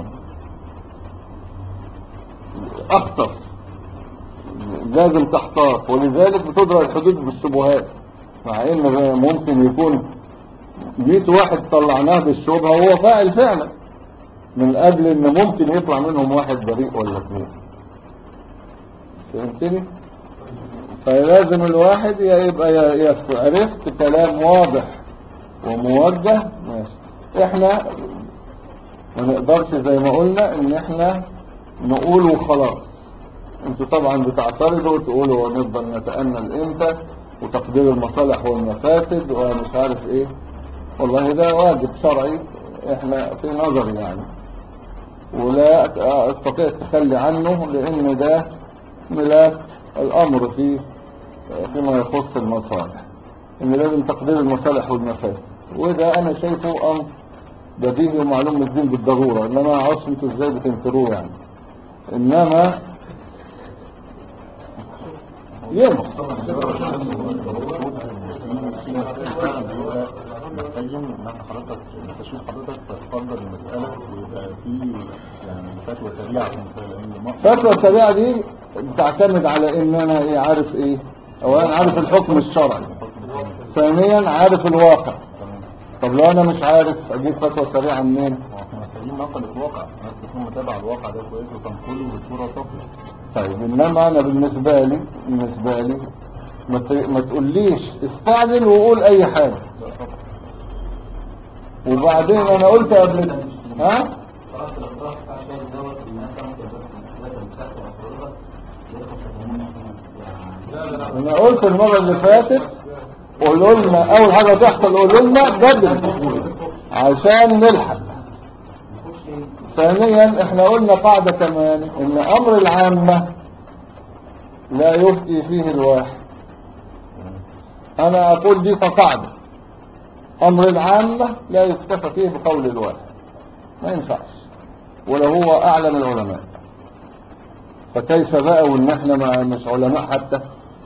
S1: اخطر، لازم تحتاط، ولذلك بتدرى الحدود بالشبهات، مع ان ممكن يكون 100 واحد طلعناه بالشبهة وهو فاعل فعلا، من اجل ان ممكن يطلع منهم واحد بريء ولا اثنين. فهمتني؟ فلازم الواحد يبقى عرفت كلام واضح وموجه ماشي. احنا ما نقدرش زي ما قلنا ان احنا نقول وخلاص. انتوا طبعا بتعترضوا وتقولوا ونفضل نتأمل امتى وتقدير المصالح والمفاسد ومش عارف ايه. والله ده واجب شرعي احنا في نظر يعني، ولا استطيع التخلي عنه، لان ده ملاك الامر فيما يخص المصالح، ان لازم تقدير المصالح والمفاسد، وده انا شايفه امر بديهي ومعلوم الدين بالضرورة، انما ما اعرفش انتوا ازاي بتنكروه يعني. انما
S6: محتاجين ان احنا حضرتك نستشير حضرتك فتقدر المسألة ويبقى في يعني فتوى سريعة في المسألة.
S1: فتوى السريعة دي بتعتمد على ان انا عارف ايه، اولا عارف الحكم الشرعي، ثانيا عارف الواقع. طب لو انا مش عارف اجيب فتوى سريعة منين؟
S6: احنا محتاجين نقل الواقع، الناس تكون متابعة الواقع ده كويس وتنقله بصورة صافية.
S1: طيب انما انا بالنسبة لي ما تقوليش استعجل وقول اي حاجة. وبعدين انا قلت قبل انا قلت المرة اللي فاتت قولوا لنا اول حاجة تحصل، قولوا لنا بدري عشان نلحق. ثانيا احنا قلنا قاعدة كمان، ان امر العامة لا يفتي فيه الواحد. انا اقول دي قاعدة، امر العامة لا يكتفى فيه بقول الواحد، ما ينفعش ولو هو اعلم العلماء. فكيف بقى وان احنا مش علماء حتى؟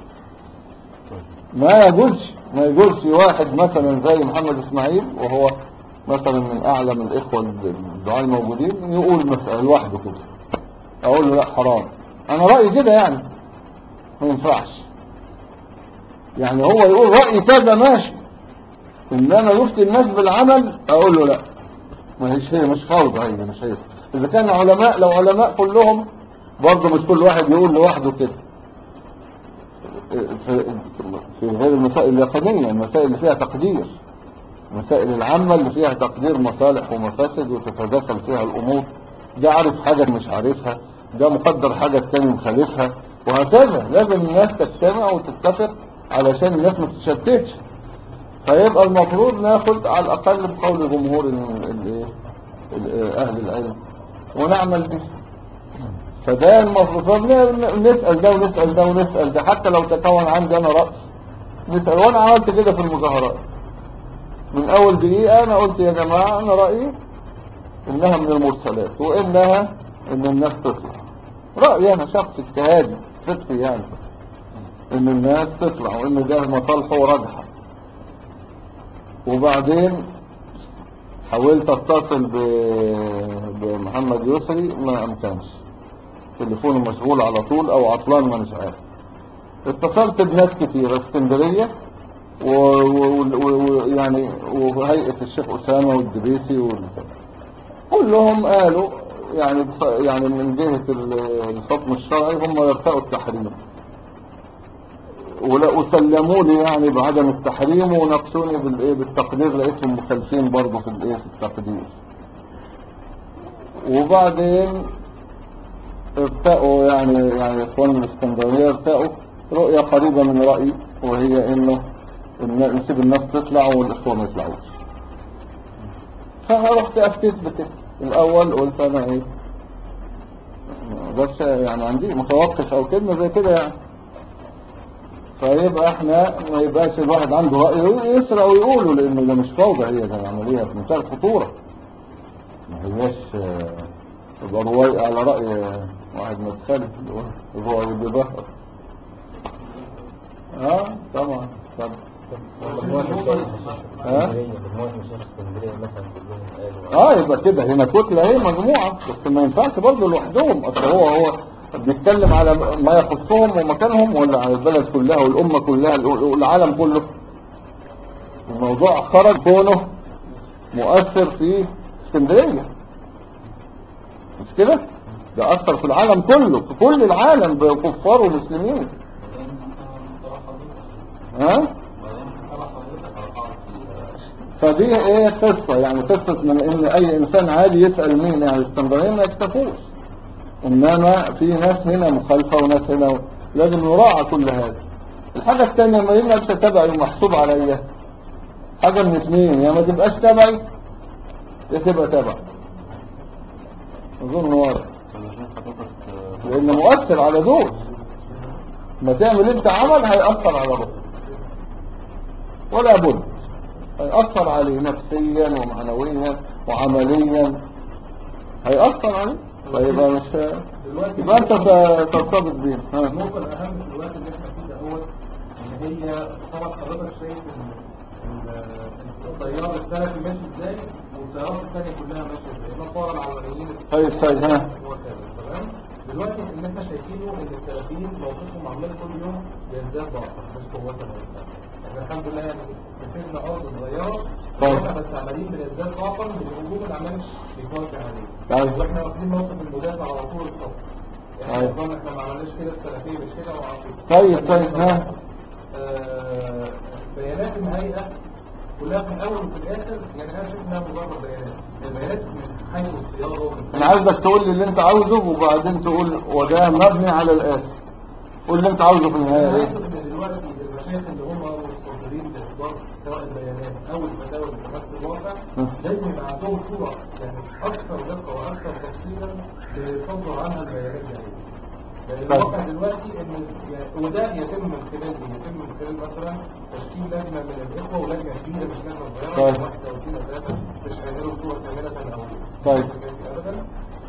S1: ما يجوزش واحد مثلا زي محمد اسماعيل وهو مثلا من اعلم الاخوة الدعاء الموجودين يقول مسألة لوحده كده، اقول له لا حرام. انا رأيي كده يعني ما ينفعش. يعني هو يقول رأيي كذا ماشي، ان انا يفتي الناس بالعمل اقول له لا، ما هيش هي مش فوضى، هي مش هي. اذا كان علماء، لو علماء كلهم برضه مش كل واحد يقول لوحده كده. في غير المسائل اليقينية، المسائل اللي فيها تقدير، المسائل العامة اللي فيها تقدير مصالح ومفاسد وتتداخل فيها الامور، ده عارف حاجة مش عارفها، ده مقدر حاجة التاني مخالفها، وهكذا. لازم الناس تجتمع وتتفق علشان الناس ما تتشتتش. فيبقى المفروض ناخد على الاقل بقول جمهور اهل العلم ونعمل به. فده المفروض نسأل ده ونسأل ده ونسأل ده، حتى لو تكون عندي انا رأس نسأل. وانا عملت كده في المظاهرات من اول دقيقة، انا قلت يا جماعة انا رأيي انها من المرسلات، وانها ان الناس تطلع. رأيي انا شخص اجتهادي فقهي يعني، ان الناس تطلع وان ده مصالحه وراجحة. وبعدين حاولت اتصل بمحمد يسري، ما امكنش، تليفونه مشغول على طول او عطلان ما مش عارف. اتصلت بناس كتير اسكندرية ويعني وهيئة الشيخ أسامة والدبيسي كلهم قالوا يعني من جهة الحكم الشرعي هم يرتقوا التحريم، وسلموا لي يعني بعدم التحريم، ونقصوني بالتقدير، لقيتهم مخالفين برضه في التقدير. وبعدين ارتقوا يعني اخوان الاسكندرية ارتقوا رؤية قريبة من رأيي، وهي انه نسيب الناس تطلع والاخوة ما يطلعوش. فانا رحت افتيت بكده. الاول قلت انا ايه بس يعني عندي متوقف او كلمة زي كده يعني، فيبقى احنا ما يبقاش الواحد عنده رأي يسرع ويقوله، لانه ده مش فوضى، هي ده عملية في منتهى الخطورة. ما هياش يبقى رواية على رأي واحد متخلف هو اللي بيظهر. طبعا.
S4: مجموعة مشايخ اسكندرية مثلا كلهم قالوا
S1: يبقى كده هنا كتلة هي مجموعة، بس ما ينفعش برضه لوحدهم. اصل هو بيتكلم على ما يخصهم ومكانهم، ولا على البلد كلها والأمة كلها والعالم كله. الموضوع خرج كونه مؤثر في اسكندرية، مش كده؟ ده أثر في العالم كله، في كل العالم بكفار ومسلمين. فدي ايه قصة، يعني قصة من ان اي انسان عادي يسأل مين يعني الاسكندرانيين ما يكتفوش، انما في ناس هنا مخالفة وناس هنا، لازم يراعى كل هذا. الحاجة الثانية ما يبقى انت تبعي ومحسوب عليا، حاجة من اثنين، يا ما تبقاش تبعي يا تبقى تبع. اظن واضح، لان مؤثر على دول. ما تعمل انت عمل هيأثر على دول ولا بد، هيأثر عليه نفسيا ومعنويا وعمليا، هيأثر عليه. فيبقى مش يبقى انت ترتبط بيه.
S2: النقطة الأهم في الوقت اللي احنا فيه ده هو ان هي طبعا حضرتك شايف ان التيار السلفي ماشي ازاي والتيارات الثانية كلها ماشية ازاي، النصارى العلمانيين
S1: طيب
S2: تمام. دلوقتي اللي احنا شايفينه ان السلفيين موقفهم عمال كل يوم يزداد ضعفا مش قوة. احنا الحمد لله يعني كسبنا ارض صغيرة، احنا بس عمالين بنزداد ضعفا من الهجوم العمال بيتوجه عليه، واحنا واخدين موقف المدافع على طول الصف. يعني احنا ما عملناش كده السلفية مش كده
S1: طيب
S2: بيانات الهيئة كلها في الاول وفي الاخر يعني انا شايف انها مجرد بيانات، البيانات من حيث الصياغه.
S1: انا عايزك تقول لي اللي انت عاوزه وبعدين تقول وده مبني على الاساس. قول اللي انت عاوزه في النهايه ايه.
S2: دلوقتي المشايخ اللي هم مستقبلين باصدار سواء البيانات او الفتاوى اللي تمثل الواقع لازم يبقى عندهم صوره يعني اكثر دقه واكثر تفصيلا تصدر عنها البيانات دي. الواقع دلوقتي ان وده يتم من خلال مثلا تشكيل لجنه من الاخوه ولجنه كبيره مش لجنه صغيره واحده او اثنين ثلاثه مش هيعملوا صوره كامله او ابدا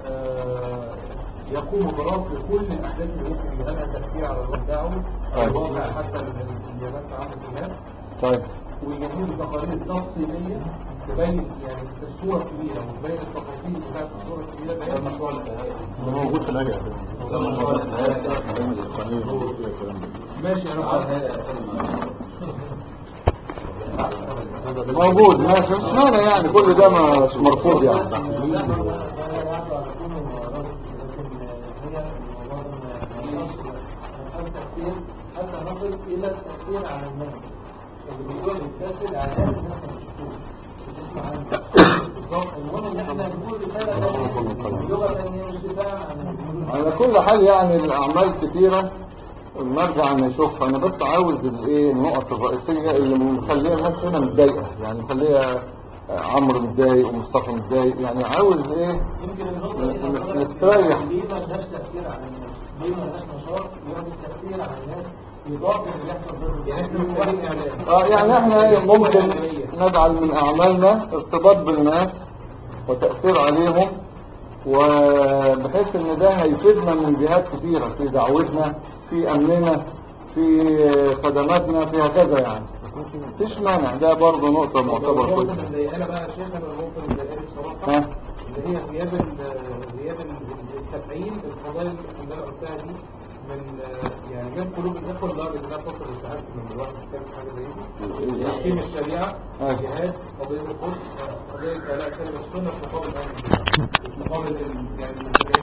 S2: يقوموا برصد كل الاحداث اللي ممكن يبقى لها تاثير على الواقع او الواقع حتى البيانات عامه الناس. ويجيبوا تقارير تفصيليه تبين يعني الصوره الكبيره وتبين التفاصيل بتاعت الصوره الكبيره. ده مشروع
S6: ده موجود في الهيئة،
S2: ماشي
S1: موجود ماشي، مش معنى يعني كل ده مش مرفوض يعني.
S2: حتى نصل الى التأثير على الناس اللي بيقول التأثير على الناس بتسمع عنه بالظبط. المهم ان احنا نقول رسالة اللغة ثانية مش دفاع
S1: على كل حال يعني الاعمال كثيرة نرجع نشوفها. انا بس عاوز الايه النقط الرئيسية اللي مخليها الناس هنا متضايقة، يعني مخليها عمرو متضايق ومصطفى متضايق، يعني عاوز ايه نستريح.
S2: ليه ما لناش تأثير على الناس؟ ليه ما لناش نشاط يعمل تأثير على الناس يضاف اللي يحصل
S1: يعني احنا ممكن نجعل من اعمالنا ارتباط بالناس وتأثير عليهم، وبحيث ان ده هيفيدنا من جهات كثيرة في دعوتنا في امننا في خدماتنا في هكذا. يعني مفيش مانع، ده برضه نقطة معتبر كويس.
S2: انا بقى شايف انا النقطة اللي بصراحة اللي هي غياب التفعيل القضايا اللي انا قلتها دي من يعني جاب قلوب الاخوه لدرجه انها توصل للتعافي من الواحد كان حاجه زي دي. تحكيم الشريعه، جهاد، قضيه القدس، قضيه لا كلمه السنه في مقابل يعني